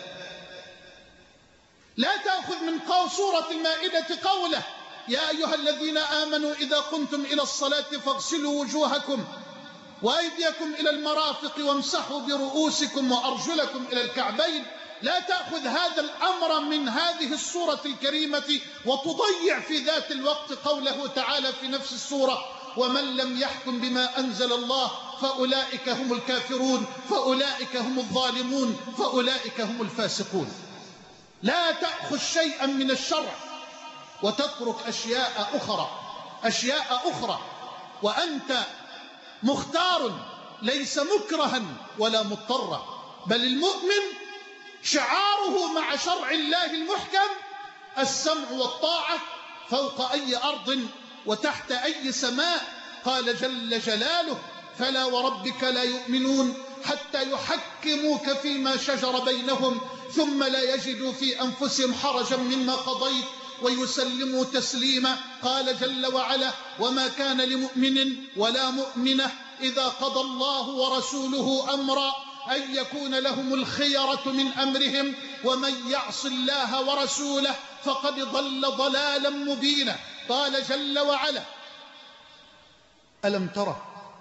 لا تأخذ من سورة المائدة قوله يا أيها الذين آمنوا إذا قمتم إلى الصلاة فاغسلوا وجوهكم وأيديكم إلى المرافق وامسحوا برؤوسكم وأرجلكم إلى الكعبين. لا تأخذ هذا الأمر من هذه السورة الكريمة وتضيع في ذات الوقت قوله تعالى في نفس السورة ومن لم يحكم بما أنزل الله فأولئك هم الكافرون فأولئك هم الظالمون فأولئك هم الفاسقون. لا تأخذ شيئا من الشرع وتترك أشياء أخرى وأنت مختار ليس مكرها ولا مضطرا، بل المؤمن شعاره مع شرع الله المحكم السمع والطاعة فوق أي أرض وتحت أي سماء. قال جل جلاله فلا وربك لا يؤمنون حتى يحكموك فيما شجر بينهم ثم لا يجدوا في أنفسهم حرجا مما قضيت ويسلموا تسليما. قال جل وعلا وما كان لمؤمن ولا مؤمنة إذا قضى الله ورسوله أمرا أن يكون لهم الخيرة من أمرهم ومن يعص الله ورسوله فقد ضل ضلالا مبينا. قال جل وعلا ألم تر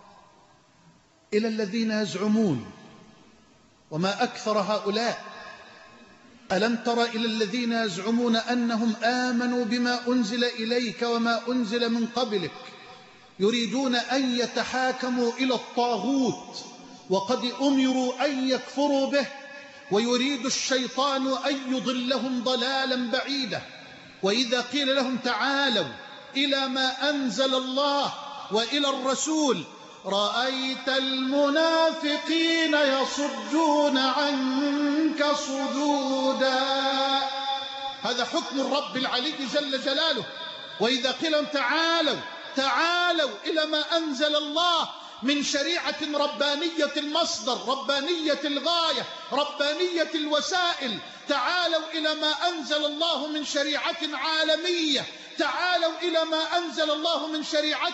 إلى الذين يزعمون وما أكثر هؤلاء ألم تر إلى الذين يزعمون أنهم آمنوا بما أنزل إليك وما أنزل من قبلك يريدون أن يتحاكموا إلى الطاغوت وقد أمروا أن يكفروا به ويريد الشيطان أن يضلهم ضلالا بعيدا. وإذا قيل لهم تعالوا إلى ما أنزل الله وإلى الرسول رأيت المنافقين يصدون عنك صدودا. هذا حكم الرب العلي جل جلاله. وإذا قيل لهم تعالوا إلى ما أنزل الله من شريعة ربانية المصدر ربانية الغاية ربانية الوسائل، تعالوا إلى ما أنزل الله من شريعة عالمية، تعالوا إلى ما أنزل الله من شريعة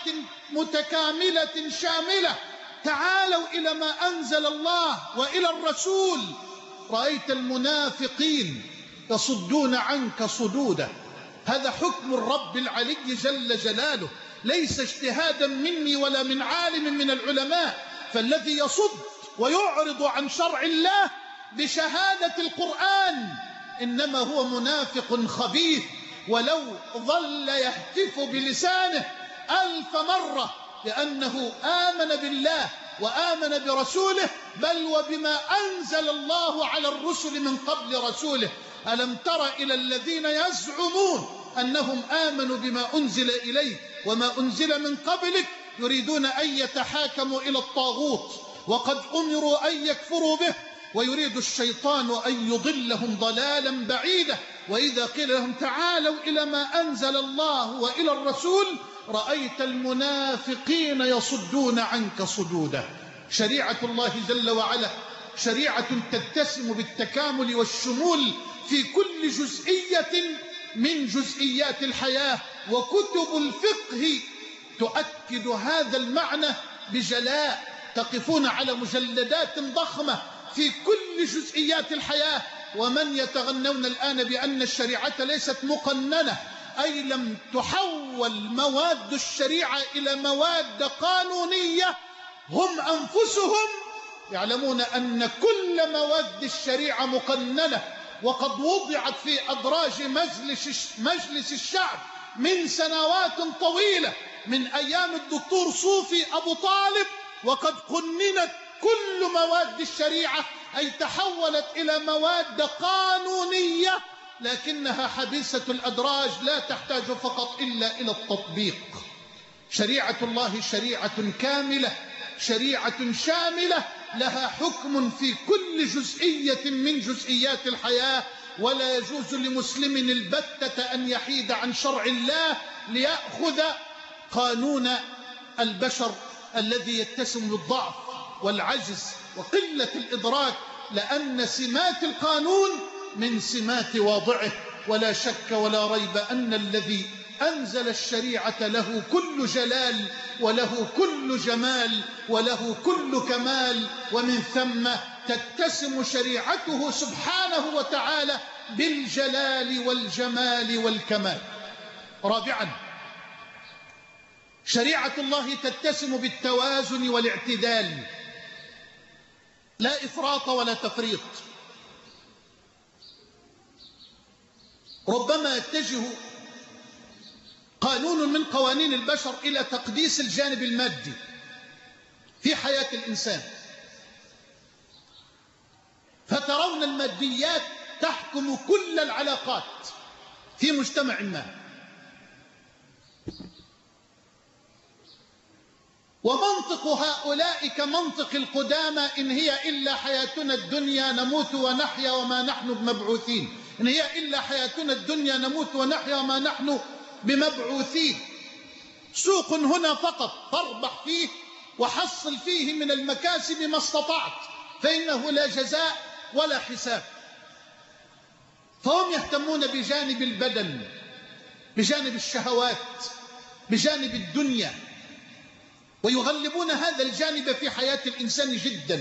متكاملة شاملة، تعالوا إلى ما أنزل الله وإلى الرسول. رأيت المنافقين يصدون عنك صدودا. هذا حكم الرب العلي جل جلاله، ليس اجتهادا مني ولا من عالم من العلماء. فالذي يصد ويعرض عن شرع الله بشهادة القرآن إنما هو منافق خبيث، ولو ظل يهتف بلسانه 1000 مرة لأنه آمن بالله وآمن برسوله بل وبما أنزل الله على الرسل من قبل رسوله. ألم تر إلى الذين يزعمون أنهم آمنوا بما أنزل إليك وما أنزل من قبلك يريدون أن يتحاكموا إلى الطاغوت وقد أمروا أن يكفروا به ويريد الشيطان أن يضلهم ضلالا بعيدا. وإذا قيل لهم تعالوا إلى ما أنزل الله وإلى الرسول رأيت المنافقين يصدون عنك صدودا. شريعة الله جل وعلا شريعة تتسم بالتكامل والشمول في كل جزئية من جزئيات الحياة، وكتب الفقه تؤكد هذا المعنى بجلاء. تقفون على مجلدات ضخمة في كل جزئيات الحياة، ومن يتغنون الآن بأن الشريعة ليست مقننة أي لم تحول مواد الشريعة إلى مواد قانونية، هم أنفسهم يعلمون أن كل مواد الشريعة مقننة وقد وضعت في أدراج مجلس الشعب من سنوات طويلة من أيام الدكتور صوفي أبو طالب، وقد قننت كل مواد الشريعة أي تحولت إلى مواد قانونية لكنها حبيسة الأدراج لا تحتاج فقط إلا إلى التطبيق. شريعة الله شريعة كاملة شريعة شاملة لها حكم في كل جزئية من جزئيات الحياة ولا يجوز لمسلم البتة أن يحيد عن شرع الله ليأخذ قانون البشر الذي يتسم بالضعف والعجز وقلة الإدراك، لأن سمات القانون من سمات واضعه. ولا شك ولا ريب أن الذي أنزل الشريعة له كل جلال وله كل جمال وله كل كمال، ومن ثم تتسم شريعته سبحانه وتعالى بالجلال والجمال والكمال. رابعا، شريعة الله تتسم بالتوازن والاعتدال، لا إفراط ولا تفريط. ربما يتجه قانون من قوانين البشر إلى تقديس الجانب المادي في حياة الإنسان، فترون الماديات تحكم كل العلاقات في مجتمع ما، ومنطق هؤلاء كمنطق القدامى: إن هي إلا حياتنا الدنيا نموت ونحيا وما نحن بمبعوثين. إن هي إلا حياتنا الدنيا نموت ونحيا وما نحن بمبعوثين. سوق هنا فقط تربح فيه وحصل فيه من المكاسب ما استطعت، فإنه لا جزاء ولا حساب. فهم يهتمون بجانب البدن، بجانب الشهوات، بجانب الدنيا، ويغلبون هذا الجانب في حياة الإنسان جدا.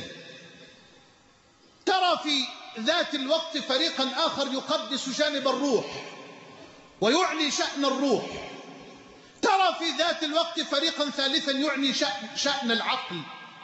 ترى في ذات الوقت فريقا آخر يقدس جانب الروح ويعني شأن الروح، ترى في ذات الوقت فريقا ثالثا يعني شأن العقل.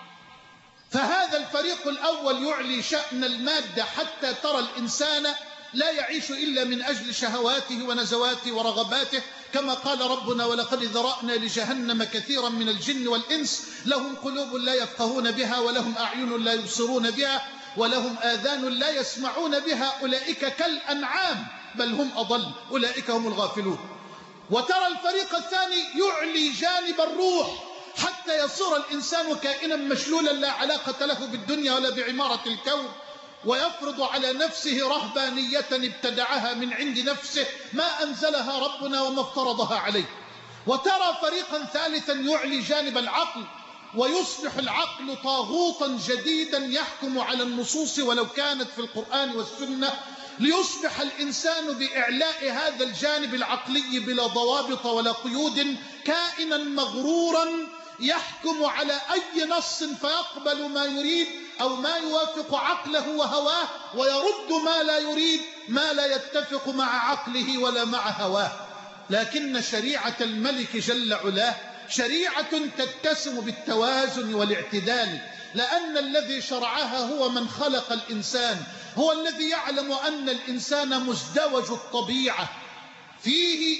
فهذا الفريق الأول يعلي شأن المادة حتى ترى الإنسان لا يعيش إلا من أجل شهواته ونزواته ورغباته، كما قال ربنا: ولقد ذرأنا لجهنم كثيرا من الجن والإنس لهم قلوب لا يفقهون بها ولهم أعين لا يبصرون بها ولهم آذان لا يسمعون بها أولئك كالأنعام بل هم أضل أولئك هم الغافلون. وترى الفريق الثاني يعلي جانب الروح حتى يصير الإنسان كائنا مشلولا لا علاقة له بالدنيا ولا بعمارة الكون، ويفرض على نفسه رهبانية ابتدعها من عند نفسه ما أنزلها ربنا وما افترضها عليه. وترى فريقا ثالثا يعلي جانب العقل ويصبح العقل طاغوتا جديدا يحكم على النصوص ولو كانت في القرآن والسنة، ليصبح الإنسان بإعلاء هذا الجانب العقلي بلا ضوابط ولا قيود كائنا مغرورا يحكم على أي نص فيقبل ما يريد أو ما يوافق عقله وهواه، ويرد ما لا يريد ما لا يتفق مع عقله ولا مع هواه. لكن شريعة الملك جل علاه شريعة تتسم بالتوازن والاعتدال، لأن الذي شرعها هو من خلق الإنسان، هو الذي يعلم أن الإنسان مزدوج الطبيعة، فيه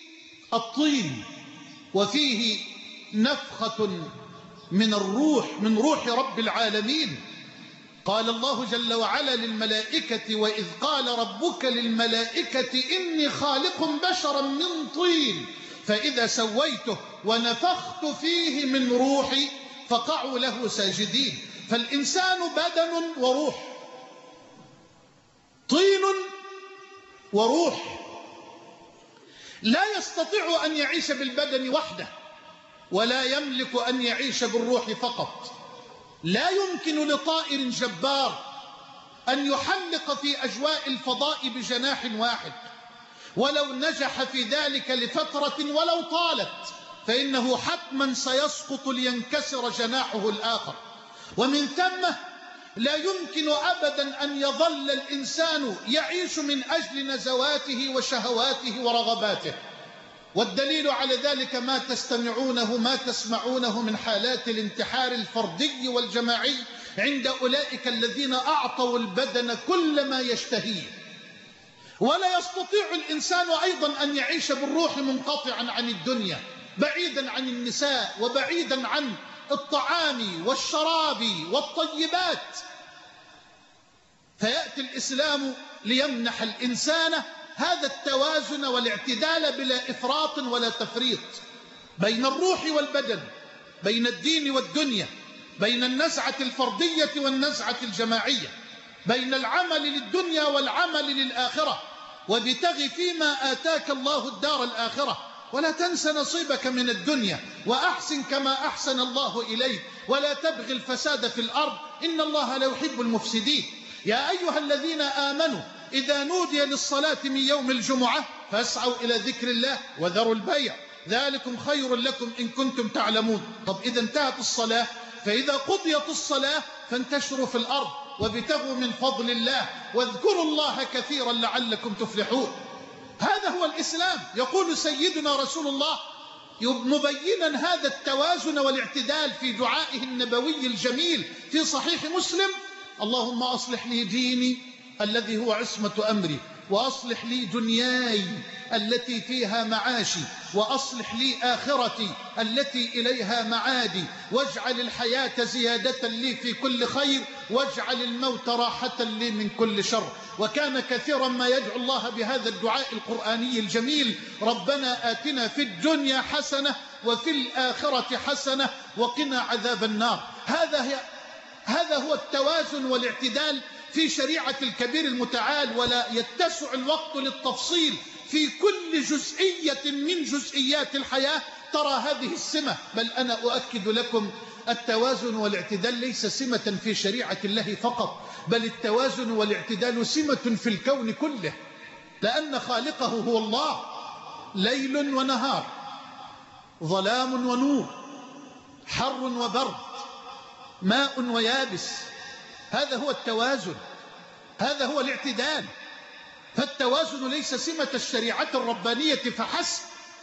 الطين وفيه نفخة من الروح، من روح رب العالمين. قال الله جل وعلا للملائكة: وإذ قال ربك للملائكة إني خالق بشرا من طين فإذا سويته ونفخت فيه من روحي فقعوا له ساجدين. فالإنسان بدن وروح، طين وروح، لا يستطيع أن يعيش بالبدن وحده ولا يملك أن يعيش بالروح فقط. لا يمكن لطائر جبار أن يحلق في أجواء الفضاء بجناح واحد، ولو نجح في ذلك لفترة ولو طالت فإنه حتما سيسقط لينكسر جناحه الآخر. ومن ثم لا يمكن أبدا أن يظل الإنسان يعيش من أجل نزواته وشهواته ورغباته. والدليل على ذلك ما تسمعونه من حالات الانتحار الفردي والجماعي عند أولئك الذين أعطوا البدن كل ما يشتهيه. ولا يستطيع الإنسان أيضا أن يعيش بالروح منقطعا عن الدنيا، بعيدا عن النساء وبعيدا عن الطعام والشراب والطيبات. فيأتي الإسلام ليمنح الإنسان هذا التوازن والاعتدال بلا إفراط ولا تفريط بين الروح والبدن، بين الدين والدنيا، بين النزعة الفردية والنزعة الجماعية. بين العمل للدنيا والعمل للآخرة، وابتغ فيما آتاك الله الدار الآخرة، ولا تنس نصيبك من الدنيا، وأحسن كما أحسن الله إليك، ولا تبغي الفساد في الأرض، إن الله لا يحب المفسدين. يا أيها الذين آمنوا إذا نودي للصلاة من يوم الجمعة فاسعوا إلى ذكر الله وذروا البيع، ذلكم خير لكم إن كنتم تعلمون. طب إذا انتهت الصلاة، فإذا قضيت الصلاة فانتشروا في الأرض وابتغوا من فضل الله واذكروا الله كثيرا لعلكم تفلحون. هذا هو الإسلام. يقول سيدنا رسول الله مبينا هذا التوازن والاعتدال في دعائه النبوي الجميل في صحيح مسلم: اللهم أصلح لي ديني الذي هو عصمة أمري، وأصلح لي دنياي التي فيها معاشي، وأصلح لي آخرتي التي إليها معادي، واجعل الحياة زيادة لي في كل خير، واجعل الموت راحة لي من كل شر. وكان كثيرا ما يدعو الله بهذا الدعاء القرآني الجميل: ربنا آتنا في الدنيا حسنة وفي الآخرة حسنة وقنا عذاب النار. هذا هو التوازن والاعتدال في شريعة الكبير المتعال. ولا يتسع الوقت للتفصيل في كل جزئية من جزئيات الحياة ترى هذه السمة، بل أنا أؤكد لكم التوازن والاعتدال ليس سمة في شريعة الله فقط، بل التوازن والاعتدال سمة في الكون كله، لأن خالقه هو الله. ليل ونهار، ظلام ونور، حر وبرد، ماء ويابس، هذا هو التوازن، هذا هو الاعتدال. فالتوازن ليس سمة الشريعة الربانية فحسب،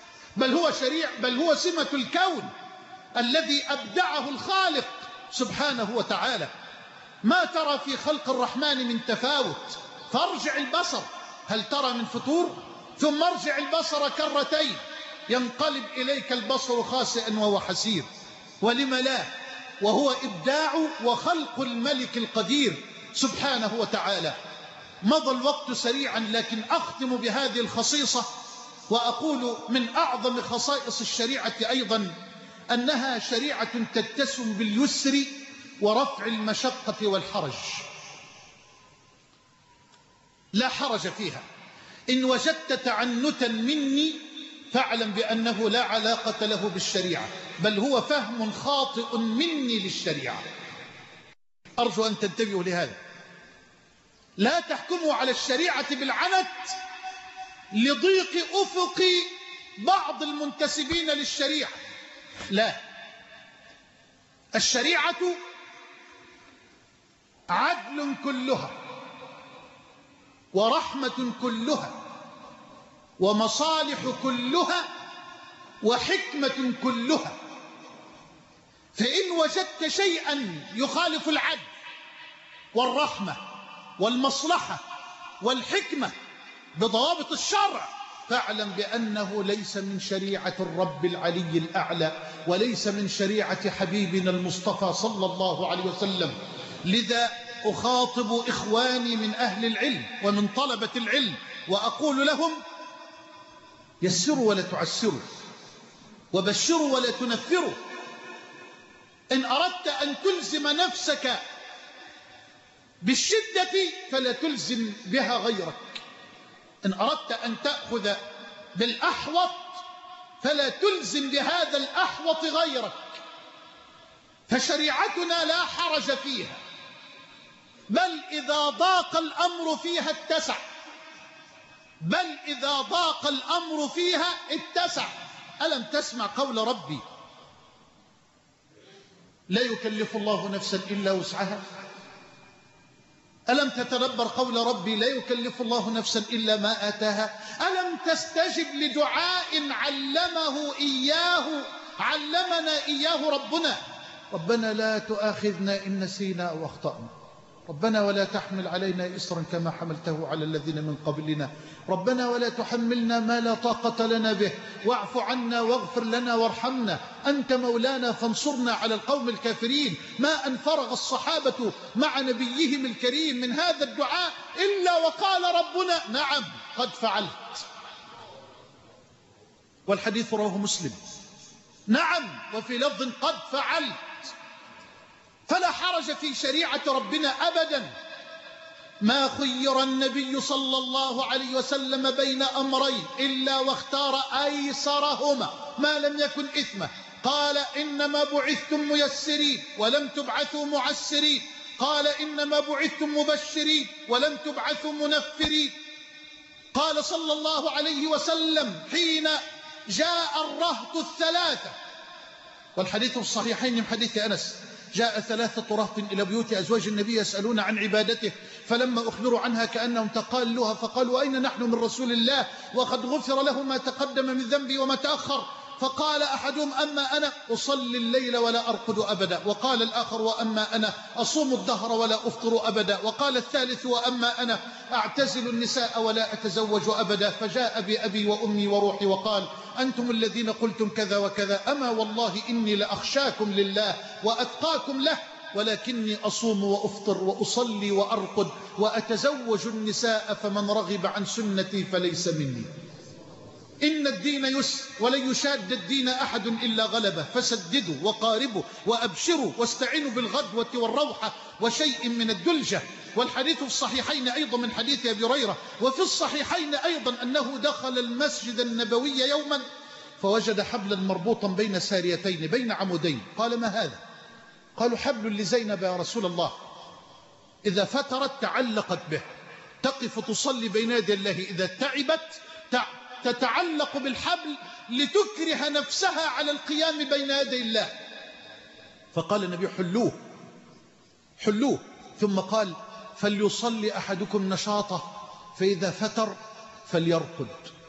بل هو سمة الكون الذي أبدعه الخالق سبحانه وتعالى. ما ترى في خلق الرحمن من تفاوت، فارجع البصر هل ترى من فطور، ثم ارجع البصر كرتين ينقلب إليك البصر خاسئا وهو حسير. ولم لا، وهو إبداع وخلق الملك القدير سبحانه وتعالى. مضى الوقت سريعا، لكن أختم بهذه الخصيصة وأقول من أعظم خصائص الشريعة أيضا أنها شريعة تتسم باليسر ورفع المشقة والحرج. لا حرج فيها. إن وجدت تعنتا مني فاعلم بأنه لا علاقة له بالشريعة، بل هو فهم خاطئ مني للشريعة. أرجو أن تنتبهوا لهذا. لا تحكموا على الشريعة بالعنت لضيق أفق بعض المنتسبين للشريعة. لا، الشريعة عدل كلها، ورحمة كلها، ومصالح كلها، وحكمة كلها. فإن وجدت شيئا يخالف العدل والرحمة والمصلحة والحكمة بضوابط الشرع فاعلم بأنه ليس من شريعة الرب العلي الأعلى، وليس من شريعة حبيبنا المصطفى صلى الله عليه وسلم. لذا أخاطب إخواني من أهل العلم ومن طلبة العلم وأقول لهم: يسروا ولا تعسروا، وبشروا ولا تنفروا. إن أردت أن تلزم نفسك بالشدة فلا تلزم بها غيرك، إن أردت أن تأخذ بالأحوط فلا تلزم بهذا الأحوط غيرك. فشريعتنا لا حرج فيها، بل إذا ضاق الأمر فيها اتسع، بل إذا ضاق الأمر فيها اتسع. ألم تسمع قول ربي: لا يكلف الله نفسا إلا وسعها؟ ألم تتدبر قول ربي: لا يكلف الله نفسا إلا ما آتاها؟ ألم تستجب لدعاء علمنا إياه ربنا لا تؤاخذنا إن نسينا أو أخطأنا، ربنا ولا تحمل علينا إصرا كما حملته على الذين من قبلنا، ربنا ولا تحملنا ما لا طاقة لنا به، واعف عنا واغفر لنا وارحمنا، أنت مولانا فانصرنا على القوم الكافرين. ما أن فرغ الصحابة مع نبيهم الكريم من هذا الدعاء إلا وقال ربنا: نعم قد فعلت. والحديث رواه مسلم. نعم، وفي لفظ قد فعلت. فلا حرج في شريعة ربنا أبدا، ما خير النبي صلى الله عليه وسلم بين أمرين إلا واختار أيسرهما ما لم يكن إثما. قال إنما بعثتم ميسرين ولم تبعثوا معسرين. قال إنما بعثتم مبشرين ولم تبعثوا منفرين. قال صلى الله عليه وسلم حين جاء الرهط الثلاثة، والحديث الصحيحين من حديث أنس، جاء 3 رهط إلى بيوت أزواج النبي يسألون عن عبادته، فلما أخبروا عنها كأنهم تقالوها فقالوا أين نحن من رسول الله وقد غفر له ما تقدم من ذنبي وما تأخر. فقال أحدهم أما أنا أصلي الليل ولا أرقد أبدا، وقال الآخر وأما أنا أصوم الدهر ولا أفطر أبدا، وقال الثالث وأما أنا أعتزل النساء ولا أتزوج أبدا. فجاء بأبي وأمي وروحي وقال أنتم الذين قلتم كذا وكذا، أما والله إني لأخشاكم لله وأتقاكم له، ولكني أصوم وأفطر وأصلي وأرقد وأتزوج النساء، فمن رغب عن سنتي فليس مني. إن الدين يسر ولن يشاد الدين أحد إلا غلبه، فسددوا وقاربوا وأبشروا واستعينوا بالغدوة والروحة وشيء من الدلجة. والحديث في الصحيحين أيضا من حديث أبي هريرة، وفي الصحيحين أيضا أنه دخل المسجد النبوي يوما فوجد حبلا مربوطا بين ساريتين بين عمودين. قال ما هذا؟ قالوا حبل لزينب يا رسول الله، إذا فترت تعلقت به، تقف تصلي بين يدي الله، إذا تعبت تتعلق بالحبل لتكره نفسها على القيام بين يدي الله. فقال النبي حلوه حلوه، ثم قال فليصلي أحدكم نشاطه، فإذا فتر فليرقد.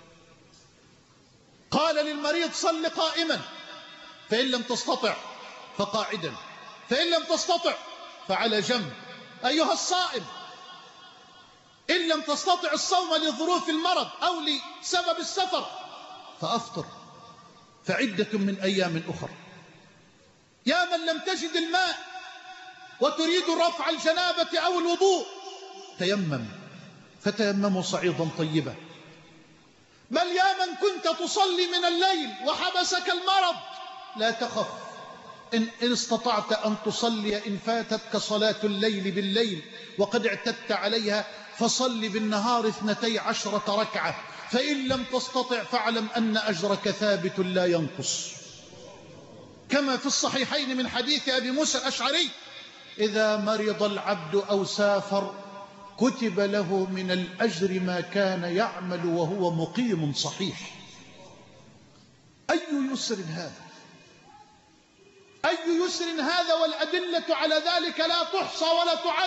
قال للمريض صل قائما، فإن لم تستطع فقاعدا، فإن لم تستطع فعلى جنب. أيها الصائم إن لم تستطع الصوم لظروف المرض أو لسبب السفر فأفطر، فعدة من أيام أخرى. يا من لم تجد الماء وتريد رفع الجنابة أو الوضوء تيمم، فتيمموا صعيدا طيبا. بل يا من كنت تصلي من الليل وحبسك المرض لا تخف، إن استطعت أن تصلي إن فاتتك صلاة الليل بالليل وقد اعتدت عليها فصل بالنهار 12 ركعة، فإن لم تستطع فاعلم أن أجرك ثابت لا ينقص. كما في الصحيحين من حديث أبي موسى الأشعري إذا مرض العبد أو سافر كتب له من الأجر ما كان يعمل وهو مقيم صحيح. أي يسر هذا، أي يسر هذا، والأدلة على ذلك لا تحصى ولا تعد.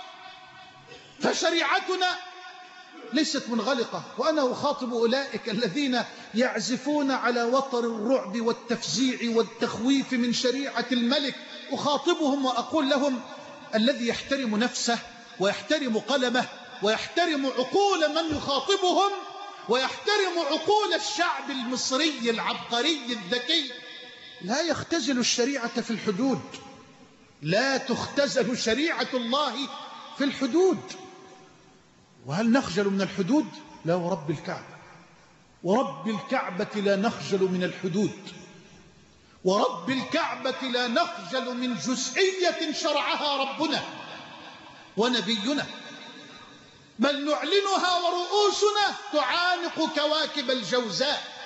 فشريعتنا ليست منغلقة، وأنا أخاطب أولئك الذين يعزفون على وتر الرعب والتفزيع والتخويف من شريعة الملك، أخاطبهم وأقول لهم الذي يحترم نفسه ويحترم قلمه ويحترم عقول من يخاطبهم ويحترم عقول الشعب المصري العبقري الذكي لا يختزل الشريعة في الحدود. لا تختزل شريعة الله في الحدود. وهل نخجل من الحدود؟ لا ورب الكعبة، ورب الكعبة لا نخجل من الحدود، ورب الكعبة لا نخجل من جزئية شرعها ربنا ونبينا، بل نعلنها ورؤوسنا تعانق كواكب الجوزاء.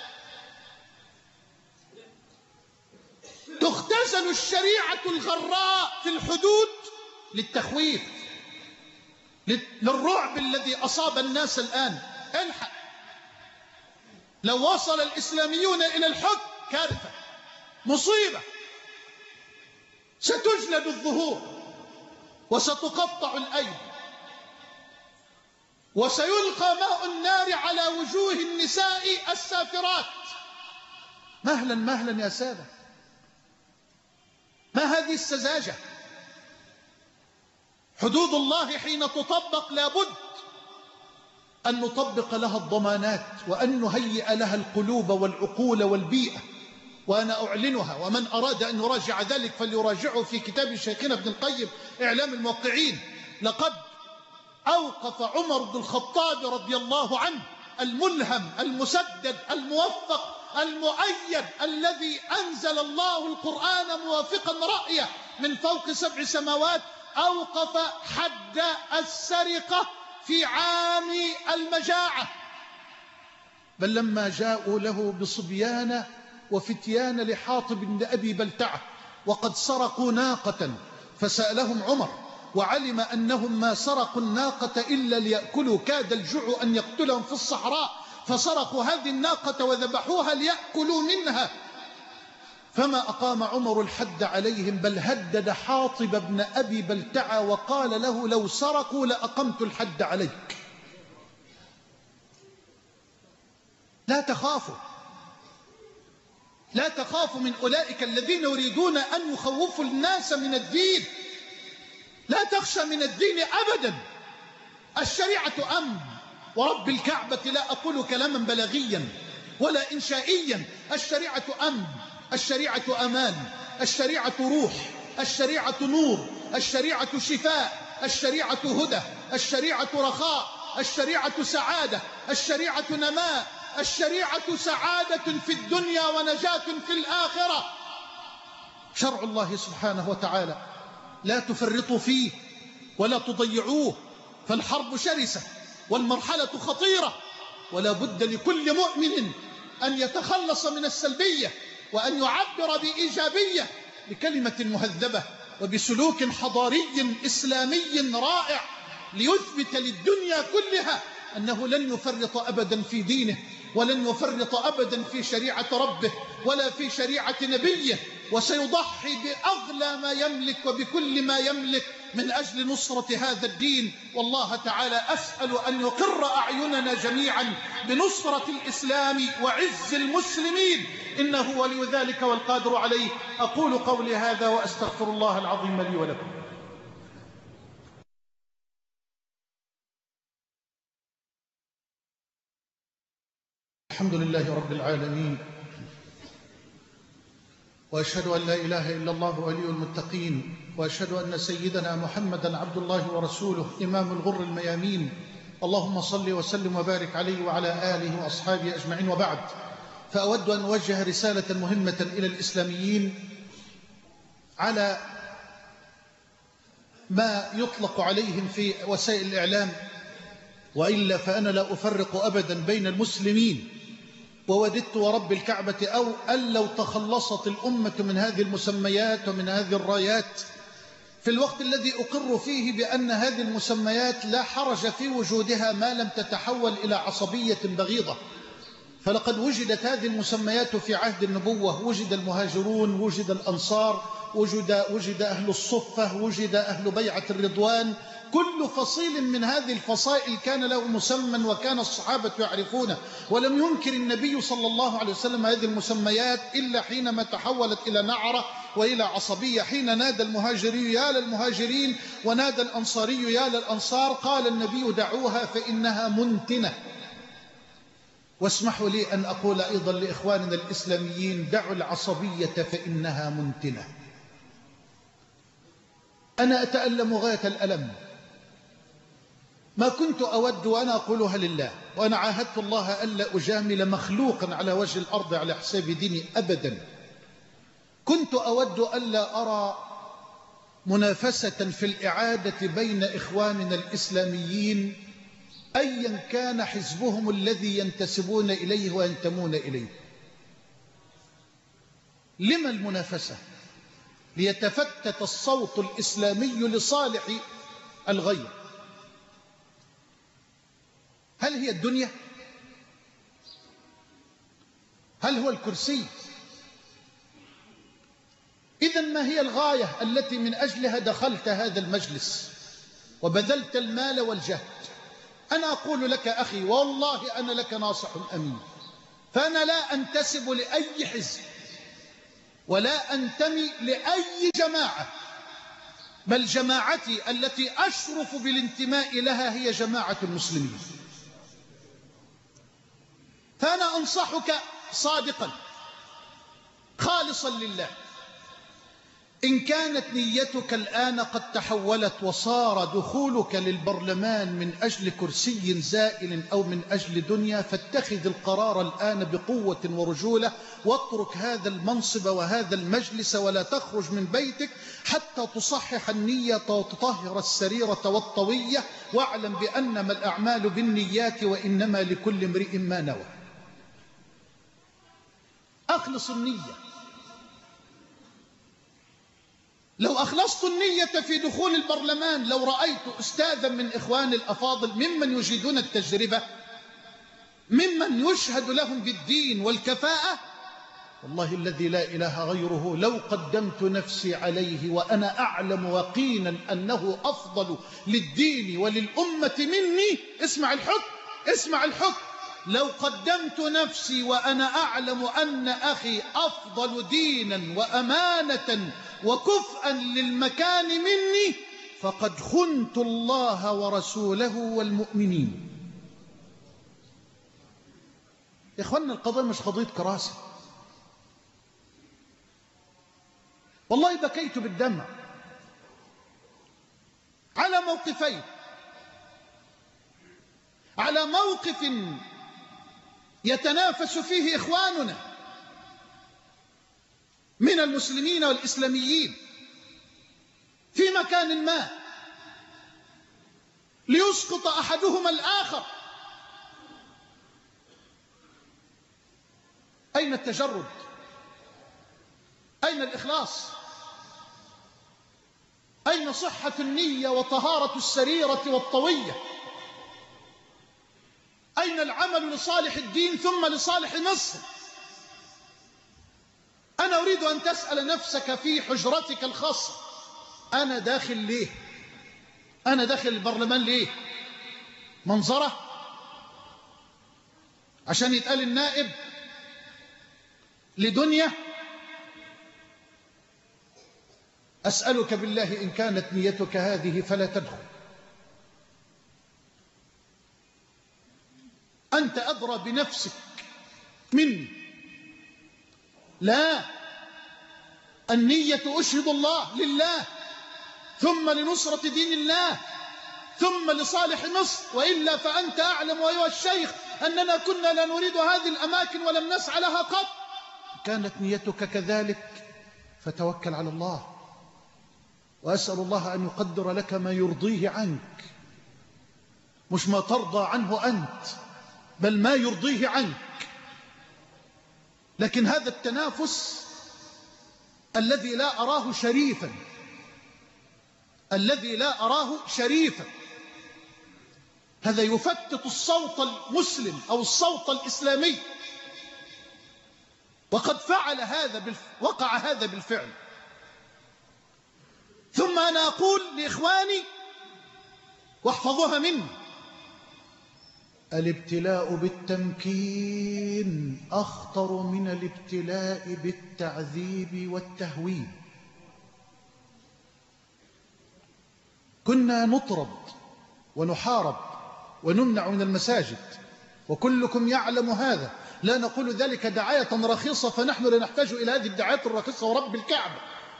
تختزل الشريعة الغراء في الحدود للتخويف، للرعب الذي أصاب الناس الآن. الحق، لو وصل الإسلاميون إلى الحكم كارثة، مصيبة، ستجلد الظهور وستقطع الأيدي وسيلقى ماء النار على وجوه النساء السافرات. مهلا مهلا يا سادة، ما هذه السذاجة؟ حدود الله حين تطبق لابد أن نطبق لها الضمانات وأن نهيئ لها القلوب والعقول والبيئة. وأنا أعلنها، ومن أراد أن يراجع ذلك فليراجعه في كتاب شيخنا ابن القيم إعلام الموقعين. لقد أوقف عمر بن الخطاب رضي الله عنه الملهم المسدد الموفق المؤيد الذي أنزل الله القرآن موافقا رأيه من فوق 7 سماوات، أوقف حد السرقة في عام المجاعة، بل لما جاءوا له بصبيان وفتيان لحاطب بن أبي بلتعة وقد سرقوا ناقة، فسألهم عمر وعلم أنهم ما سرقوا الناقة إلا ليأكلوا، كاد الجوع أن يقتلهم في الصحراء، فسرقوا هذه الناقة وذبحوها ليأكلوا منها، فما أقام عمر الحد عليهم، بل هدد حاطب بن أبي بلتعة وقال له لو سرقوا لأقمت الحد عليك. لا تخافوا، لا تخافوا من أولئك الذين يريدون أن يخوفوا الناس من الدين. لا تخشى من الدين أبدا. الشريعة أمن، ورب الكعبة لا أقول كلاما بلاغيا ولا إنشائيا. الشريعة أمن، الشريعة أمان، الشريعة روح، الشريعة نور، الشريعة شفاء، الشريعة هدى، الشريعة رخاء، الشريعة سعادة، الشريعة نماء، الشريعة سعادة في الدنيا ونجاة في الآخرة. شرع الله سبحانه وتعالى لا تفرطوا فيه ولا تضيعوه، فالحرب شرسة والمرحلة خطيرة، ولا بد لكل مؤمن أن يتخلص من السلبية وأن يعبر بإيجابية بكلمة مهذبة وبسلوك حضاري إسلامي رائع، ليثبت للدنيا كلها أنه لن يفرط أبدا في دينه، ولن يفرط أبدا في شريعة ربه ولا في شريعة نبيه، وسيضحي بأغلى ما يملك وبكل ما يملك من أجل نصرة هذا الدين. والله تعالى أسأل أن يقر أعيننا جميعا بنصرة الإسلام وعز المسلمين، إنه ولي ذلك والقادر عليه. أقول قولي هذا وأستغفر الله العظيم لي ولكم. الحمد لله رب العالمين، وأشهد أن لا إله إلا الله ولي المتقين، وأشهد أن سيدنا محمدا عبد الله ورسوله إمام الغر الميامين. اللهم صل وسلم وبارك عليه وعلى آله وأصحابه أجمعين، وبعد، فأود أن أوجه رسالة مهمة إلى الإسلاميين على ما يطلق عليهم في وسائل الإعلام، وإلا فأنا لا أفرق أبدا بين المسلمين، ووددت ورب الكعبة أو أن لو تخلصت الأمة من هذه المسميات ومن هذه الرايات في الوقت الذي أقر فيه بأن هذه المسميات لا حرج في وجودها ما لم تتحول إلى عصبية بغيضة. فلقد وجدت هذه المسميات في عهد النبوة، وجد المهاجرون، وجد الأنصار، وجد أهل الصفة، وجد أهل بيعة الرضوان. كل فصيل من هذه الفصائل كان له مسمى وكان الصحابة يعرفونه، ولم ينكر النبي صلى الله عليه وسلم هذه المسميات إلا حينما تحولت إلى نعرة وإلى عصبية، حين نادى المهاجري يا للمهاجرين ونادى الأنصاري يا للأنصار، قال النبي دعوها فإنها منتنة. واسمحوا لي أن أقول أيضا لإخواننا الإسلاميين دعوا العصبية فإنها منتنة. أنا أتألم غاية الألم، ما كنت أود، وأنا أقولها لله، وأنا عاهدت الله ألا أجامل مخلوقا على وجه الأرض على حساب ديني أبدا. كنت أود ألا أرى منافسة في الإعادة بين إخواننا الإسلاميين أيا كان حزبهم الذي ينتسبون إليه وينتمون إليه. لما المنافسة؟ ليتفتت الصوت الإسلامي لصالح الغير. هل هي الدنيا؟ هل هو الكرسي؟ إذن ما هي الغاية التي من أجلها دخلت هذا المجلس وبذلت المال والجهد؟ أنا أقول لك أخي والله أنا لك ناصح أمين، فأنا لا أنتسب لأي حزب ولا أنتمي لأي جماعة، بل جماعتي التي أشرف بالانتماء لها هي جماعة المسلمين. فأنا أنصحك صادقا خالصا لله، إن كانت نيتك الآن قد تحولت وصار دخولك للبرلمان من أجل كرسي زائل أو من أجل دنيا، فاتخذ القرار الآن بقوة ورجولة، واترك هذا المنصب وهذا المجلس ولا تخرج من بيتك حتى تصحح النية وتطهر السريرة والطوية، واعلم بأنما الأعمال بالنيات وإنما لكل امرئ ما نوى. أخلص النية. لو أخلصت النية في دخول البرلمان، لو رأيت أستاذا من إخوان الأفاضل ممن يجيدون التجربة، ممن يشهد لهم بالدين والكفاءة، والله الذي لا إله غيره لو قدمت نفسي عليه وأنا أعلم يقينا أنه أفضل للدين وللأمة مني. اسمع الحكم، اسمع الحكم. لو قدمت نفسي وأنا أعلم أن أخي أفضل دينا وأمانة وكفءا للمكان مني، فقد خنت الله ورسوله والمؤمنين. يا إخوانا، القضاء مش قضية كراسة. والله بكيت بالدمع على موقفين. على موقف يتنافس فيه إخواننا من المسلمين والإسلاميين في مكان ما ليسقط أحدهما الآخر. أين التجرد؟ أين الإخلاص؟ أين صحة النية وطهارة السريرة والطوية؟ أين العمل لصالح الدين ثم لصالح مصر؟ أنا أريد أن تسأل نفسك في حجرتك الخاصة، أنا داخل ليه؟ أنا داخل البرلمان ليه؟ منظرة؟ عشان يتقال النائب؟ لدنيا؟ أسألك بالله إن كانت نيتك هذه فلا تدخل. أنت أدرى بنفسك مني. لا، النية أشهد الله لله، ثم لنصرة دين الله، ثم لصالح مصر، وإلا فأنت أعلم أيها الشيخ أننا كنا لا نريد هذه الأماكن ولم نسعى لها قط. كانت نيتك كذلك فتوكل على الله، وأسأل الله أن يقدر لك ما يرضيه عنك، مش ما ترضى عنه أنت، بل ما يرضيه عنك. لكن هذا التنافس الذي لا أراه شريفا، الذي لا أراه شريفا، هذا يفتت الصوت المسلم أو الصوت الإسلامي، وقد فعل هذا وقع هذا بالفعل. ثم أنا أقول لإخواني واحفظوها مني: الابتلاء بالتمكين أخطر من الابتلاء بالتعذيب والتهويل. كنا نطرد ونحارب ونمنع من المساجد، وكلكم يعلم هذا، لا نقول ذلك دعاية رخيصة، فنحن لا نحتاج إلى هذه الدعايات الرخيصة ورب الكعبة.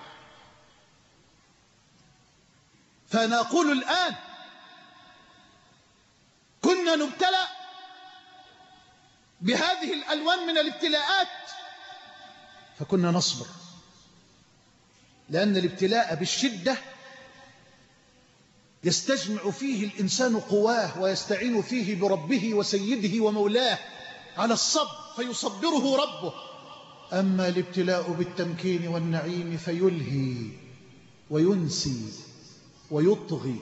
فأنا أقول الآن: كنا نبتلى بهذه الألوان من الابتلاءات، فكنا نصبر، لأن الابتلاء بالشدة يستجمع فيه الإنسان قواه ويستعين فيه بربه وسيده ومولاه على الصبر فيصبره ربه. أما الابتلاء بالتمكين والنعيم فيلهي وينسي ويطغي.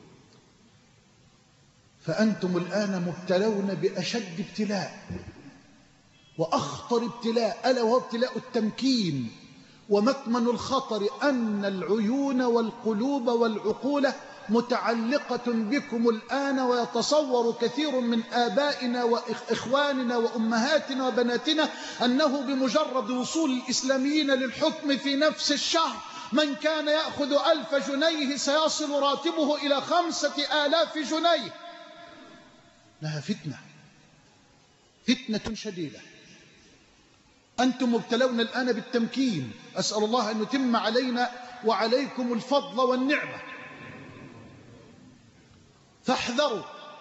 فأنتم الآن مبتلون بأشد ابتلاء وأخطر ابتلاء، ألا وهو ابتلاء التمكين. ومكمن الخطر أن العيون والقلوب والعقول متعلقة بكم الآن، ويتصور كثير من آبائنا وإخواننا وأمهاتنا وبناتنا أنه بمجرد وصول الإسلاميين للحكم في نفس الشهر من كان يأخذ 1000 جنيه سيصل راتبه إلى 5000 جنيه. لها فتنة، فتنة شديدة. أنتم مبتلون الآن بالتمكين، أسأل الله أن يتم علينا وعليكم الفضل والنعمة، فاحذروا،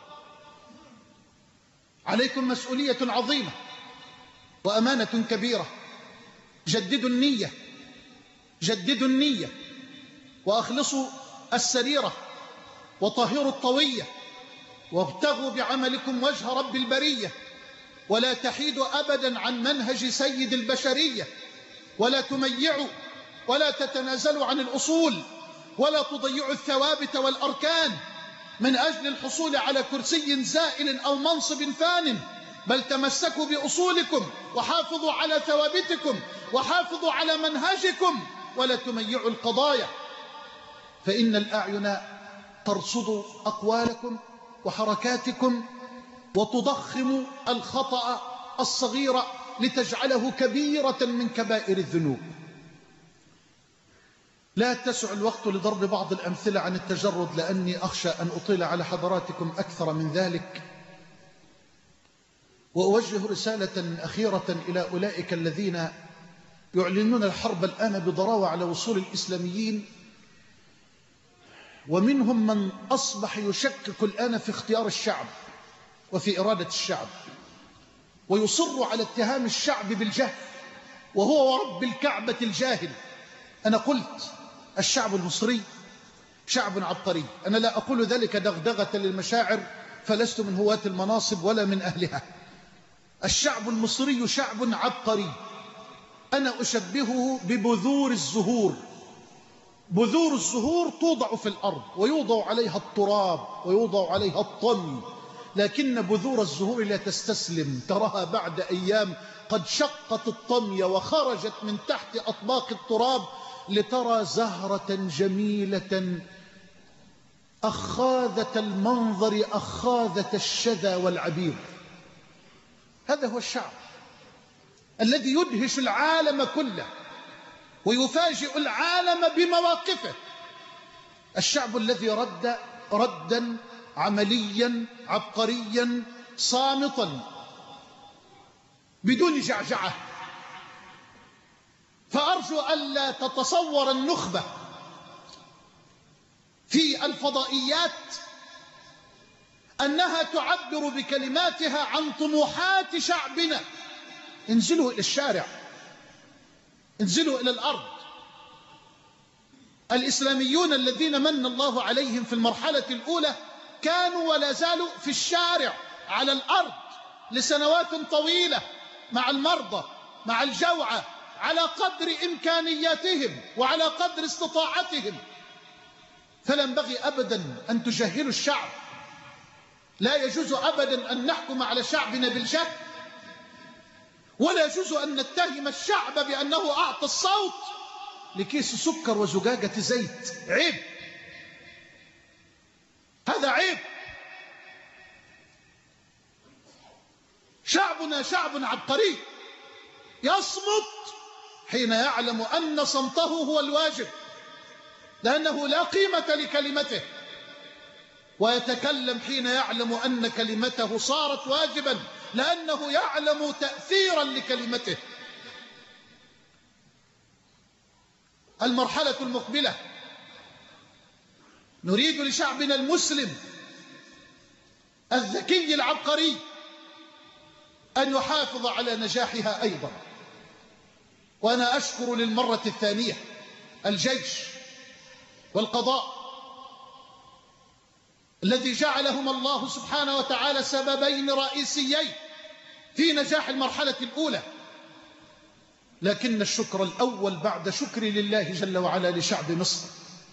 عليكم مسؤولية عظيمة وأمانة كبيرة. جددوا النية، جددوا النية، وأخلصوا السريرة، وطهروا الطوية، وابتغوا بعملكم وجه رب البرية، ولا تحيدوا أبدا عن منهج سيد البشرية، ولا تميعوا ولا تتنازلوا عن الأصول، ولا تضيعوا الثوابت والأركان من أجل الحصول على كرسي زائل أو منصب فان، بل تمسكوا بأصولكم وحافظوا على ثوابتكم وحافظوا على منهجكم، ولا تميعوا القضايا، فإن الأعين ترصد أقوالكم وحركاتكم وتضخم الخطأ الصغير لتجعله كبيرة من كبائر الذنوب. لا تسع الوقت لضرب بعض الأمثلة عن التجرد، لأني أخشى أن أطيل على حضراتكم أكثر من ذلك. وأوجه رسالة أخيرة إلى أولئك الذين يعلنون الحرب الآن بضراوة على وصول الإسلاميين، ومنهم من أصبح يشكك الآن في اختيار الشعب وفي إرادة الشعب، ويصر على اتهام الشعب بالجهل، وهو ورب الكعبة الجاهل. أنا قلت الشعب المصري شعب عبقري، أنا لا أقول ذلك دغدغة للمشاعر، فلست من هواة المناصب ولا من أهلها. الشعب المصري شعب عبقري، أنا أشبهه ببذور الزهور. بذور الزهور توضع في الأرض ويوضع عليها التراب ويوضع عليها الطمي، لكن بذور الزهور لا تستسلم، تراها بعد أيام قد شقت الطمي وخرجت من تحت أطباق التراب لترى زهرة جميلة أخاذة المنظر، أخاذة الشذا والعبير. هذا هو الشعب الذي يدهش العالم كله ويفاجئ العالم بمواقفه. الشعب الذي رد ردا عمليا عبقريا صامتا بدون جعجعة. فأرجو ألا تتصور النخبة في الفضائيات أنها تعبر بكلماتها عن طموحات شعبنا. انزلوا إلى الشارع، انزلوا إلى الأرض. الإسلاميون الذين من الله عليهم في المرحلة الأولى كانوا ولا زالوا في الشارع على الأرض لسنوات طويلة مع المرضى، مع الجوعى، على قدر إمكانياتهم وعلى قدر استطاعتهم. فلا ينبغي أبدا أن تجهلوا الشعب، لا يجوز أبدا أن نحكم على شعبنا بالجهل، ولا يجوز أن نتهم الشعب بأنه أعطى الصوت لكيس سكر وزجاجة زيت. عيب، هذا عيب. شعبنا شعب عبقري يصمت حين يعلم أن صمته هو الواجب، لأنه لا قيمة لكلمته، ويتكلم حين يعلم أن كلمته صارت واجبا، لأنه يعلم تأثيرا لكلمته. المرحلة المقبلة نريد لشعبنا المسلم الذكي العبقري أن يحافظ على نجاحها أيضا. وأنا أشكر للمرة الثانية الجيش والقضاء الذي جعلهم الله سبحانه وتعالى سببين رئيسيين في نجاح المرحلة الأولى. لكن الشكر الأول بعد شكري لله جل وعلا لشعب مصر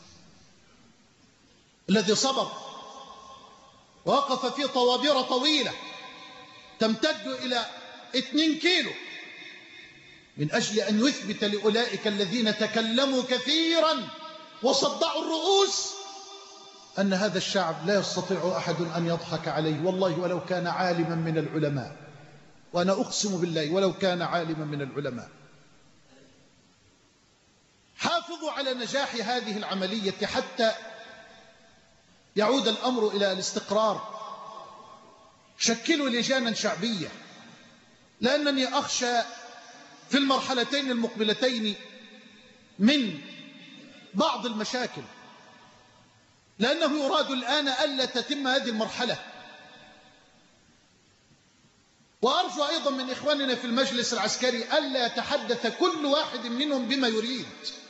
الذي صبر ووقف في طوابير طويلة تمتد إلى 2 كيلو من أجل أن يثبت لأولئك الذين تكلموا كثيرا وصدعوا الرؤوس أن هذا الشعب لا يستطيع أحد أن يضحك عليه، والله ولو كان عالما من العلماء، وأنا أقسم بالله ولو كان عالما من العلماء. حافظوا على نجاح هذه العملية حتى يعود الأمر إلى الاستقرار. شكلوا لجانا شعبية، لأنني أخشى في المرحلتين المقبلتين من بعض المشاكل، لأنه يراد الآن ألا تتم هذه المرحلة. وأرجو أيضا من إخواننا في المجلس العسكري ألا يتحدث كل واحد منهم بما يريد،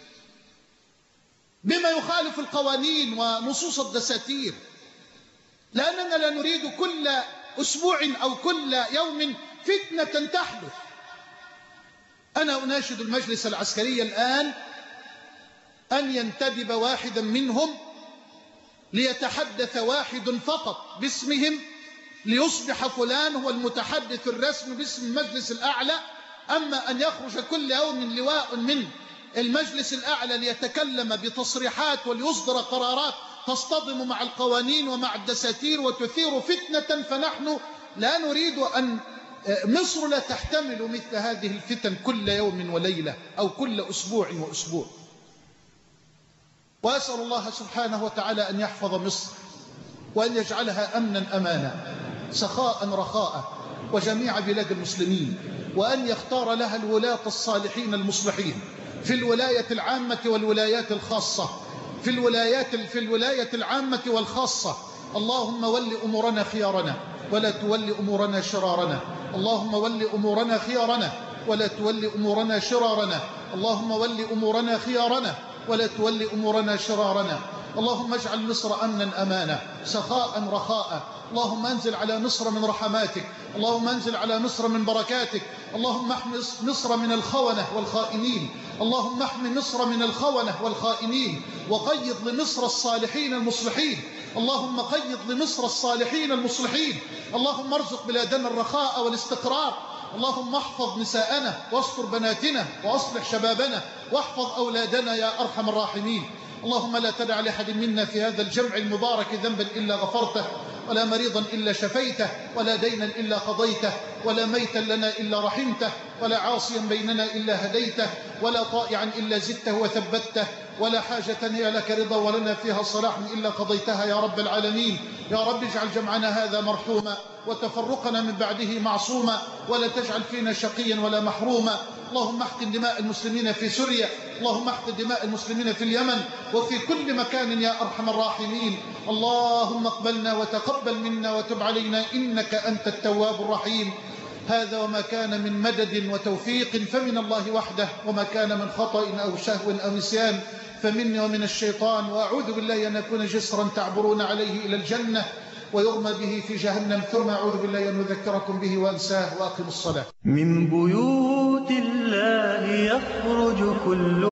بما يخالف القوانين ونصوص الدساتير، لأننا لا نريد كل أسبوع أو كل يوم فتنة تحدث. أنا أناشد المجلس العسكري الآن أن ينتدب واحدا منهم ليتحدث واحد فقط باسمهم، ليصبح فلان هو المتحدث الرسمي باسم المجلس الأعلى. أما أن يخرج كل يوم لواء من المجلس الأعلى ليتكلم بتصريحات وليصدر قرارات تصطدم مع القوانين ومع الدساتير وتثير فتنة، فنحن لا نريد أن مصر لا تحتمل مثل هذه الفتن كل يوم وليلة أو كل أسبوع وأسبوع. وأسأل الله سبحانه وتعالى أن يحفظ مصر وأن يجعلها أمنا أمانا، سخاء رخاء، وجميع بلاد المسلمين، وأن يختار لها الولاة الصالحين المصلحين في الولاية العامة والولايات الخاصة، في الولاية العامة والخاصة. اللهم ول أمورنا خيارنا ولا تول أمورنا شرارنا، اللهم ول أمورنا خيارنا ولا تول أمورنا شرارنا، اللهم ول أمورنا خيارنا ولا تول أمورنا شرارنا. اللهم اجعل مصر أمنا أمانا، سخاء رخاء. اللهم انزل على مصر من رحماتك، اللهم انزل على مصر من بركاتك. اللهم احمي مصر من الخونة والخائنين، اللهم احمي مصر من الخونة والخائنين، وقيض لمصر الصالحين المصلحين، اللهم قيض لمصر الصالحين المصلحين. اللهم ارزق بلادنا الرخاء والاستقرار. اللهم احفظ نساءنا واستر بناتنا واصلح شبابنا واحفظ أولادنا يا أرحم الراحمين. اللهم لا تدع لأحد منا في هذا الجمع المبارك ذنبا إلا غفرته، ولا مريضا إلا شفيته، ولا دينا إلا قضيته، ولا ميتا لنا إلا رحمته، ولا عاصيا بيننا إلا هديته، ولا طائعا إلا زدته وثبته، ولا حاجة هي لك رضا ولنا فيها صلاح إلا قضيتها يا رب العالمين. يا رب اجعل جمعنا هذا مرحوما وتفرقنا من بعده معصوما، ولا تجعل فينا شقيا ولا محروما. اللهم احقن دماء المسلمين في سوريا، اللهم احقن دماء المسلمين في اليمن وفي كل مكان يا أرحم الراحمين. اللهم اقبلنا وتقبل منا وتب علينا إنك أنت التواب الرحيم. هذا وما كان من مدد وتوفيق فمن الله وحده، وما كان من خطأ أو شهو أو نسيان فمني ومن الشيطان، وأعوذ بالله أن أكون جسرا تعبرون عليه إلى الجنة ويرمى به في جهنم، ثم أعوذ بالله أن أذكركم به وأنساه. وأقم الصلاة. من بيوت الله يخرج كل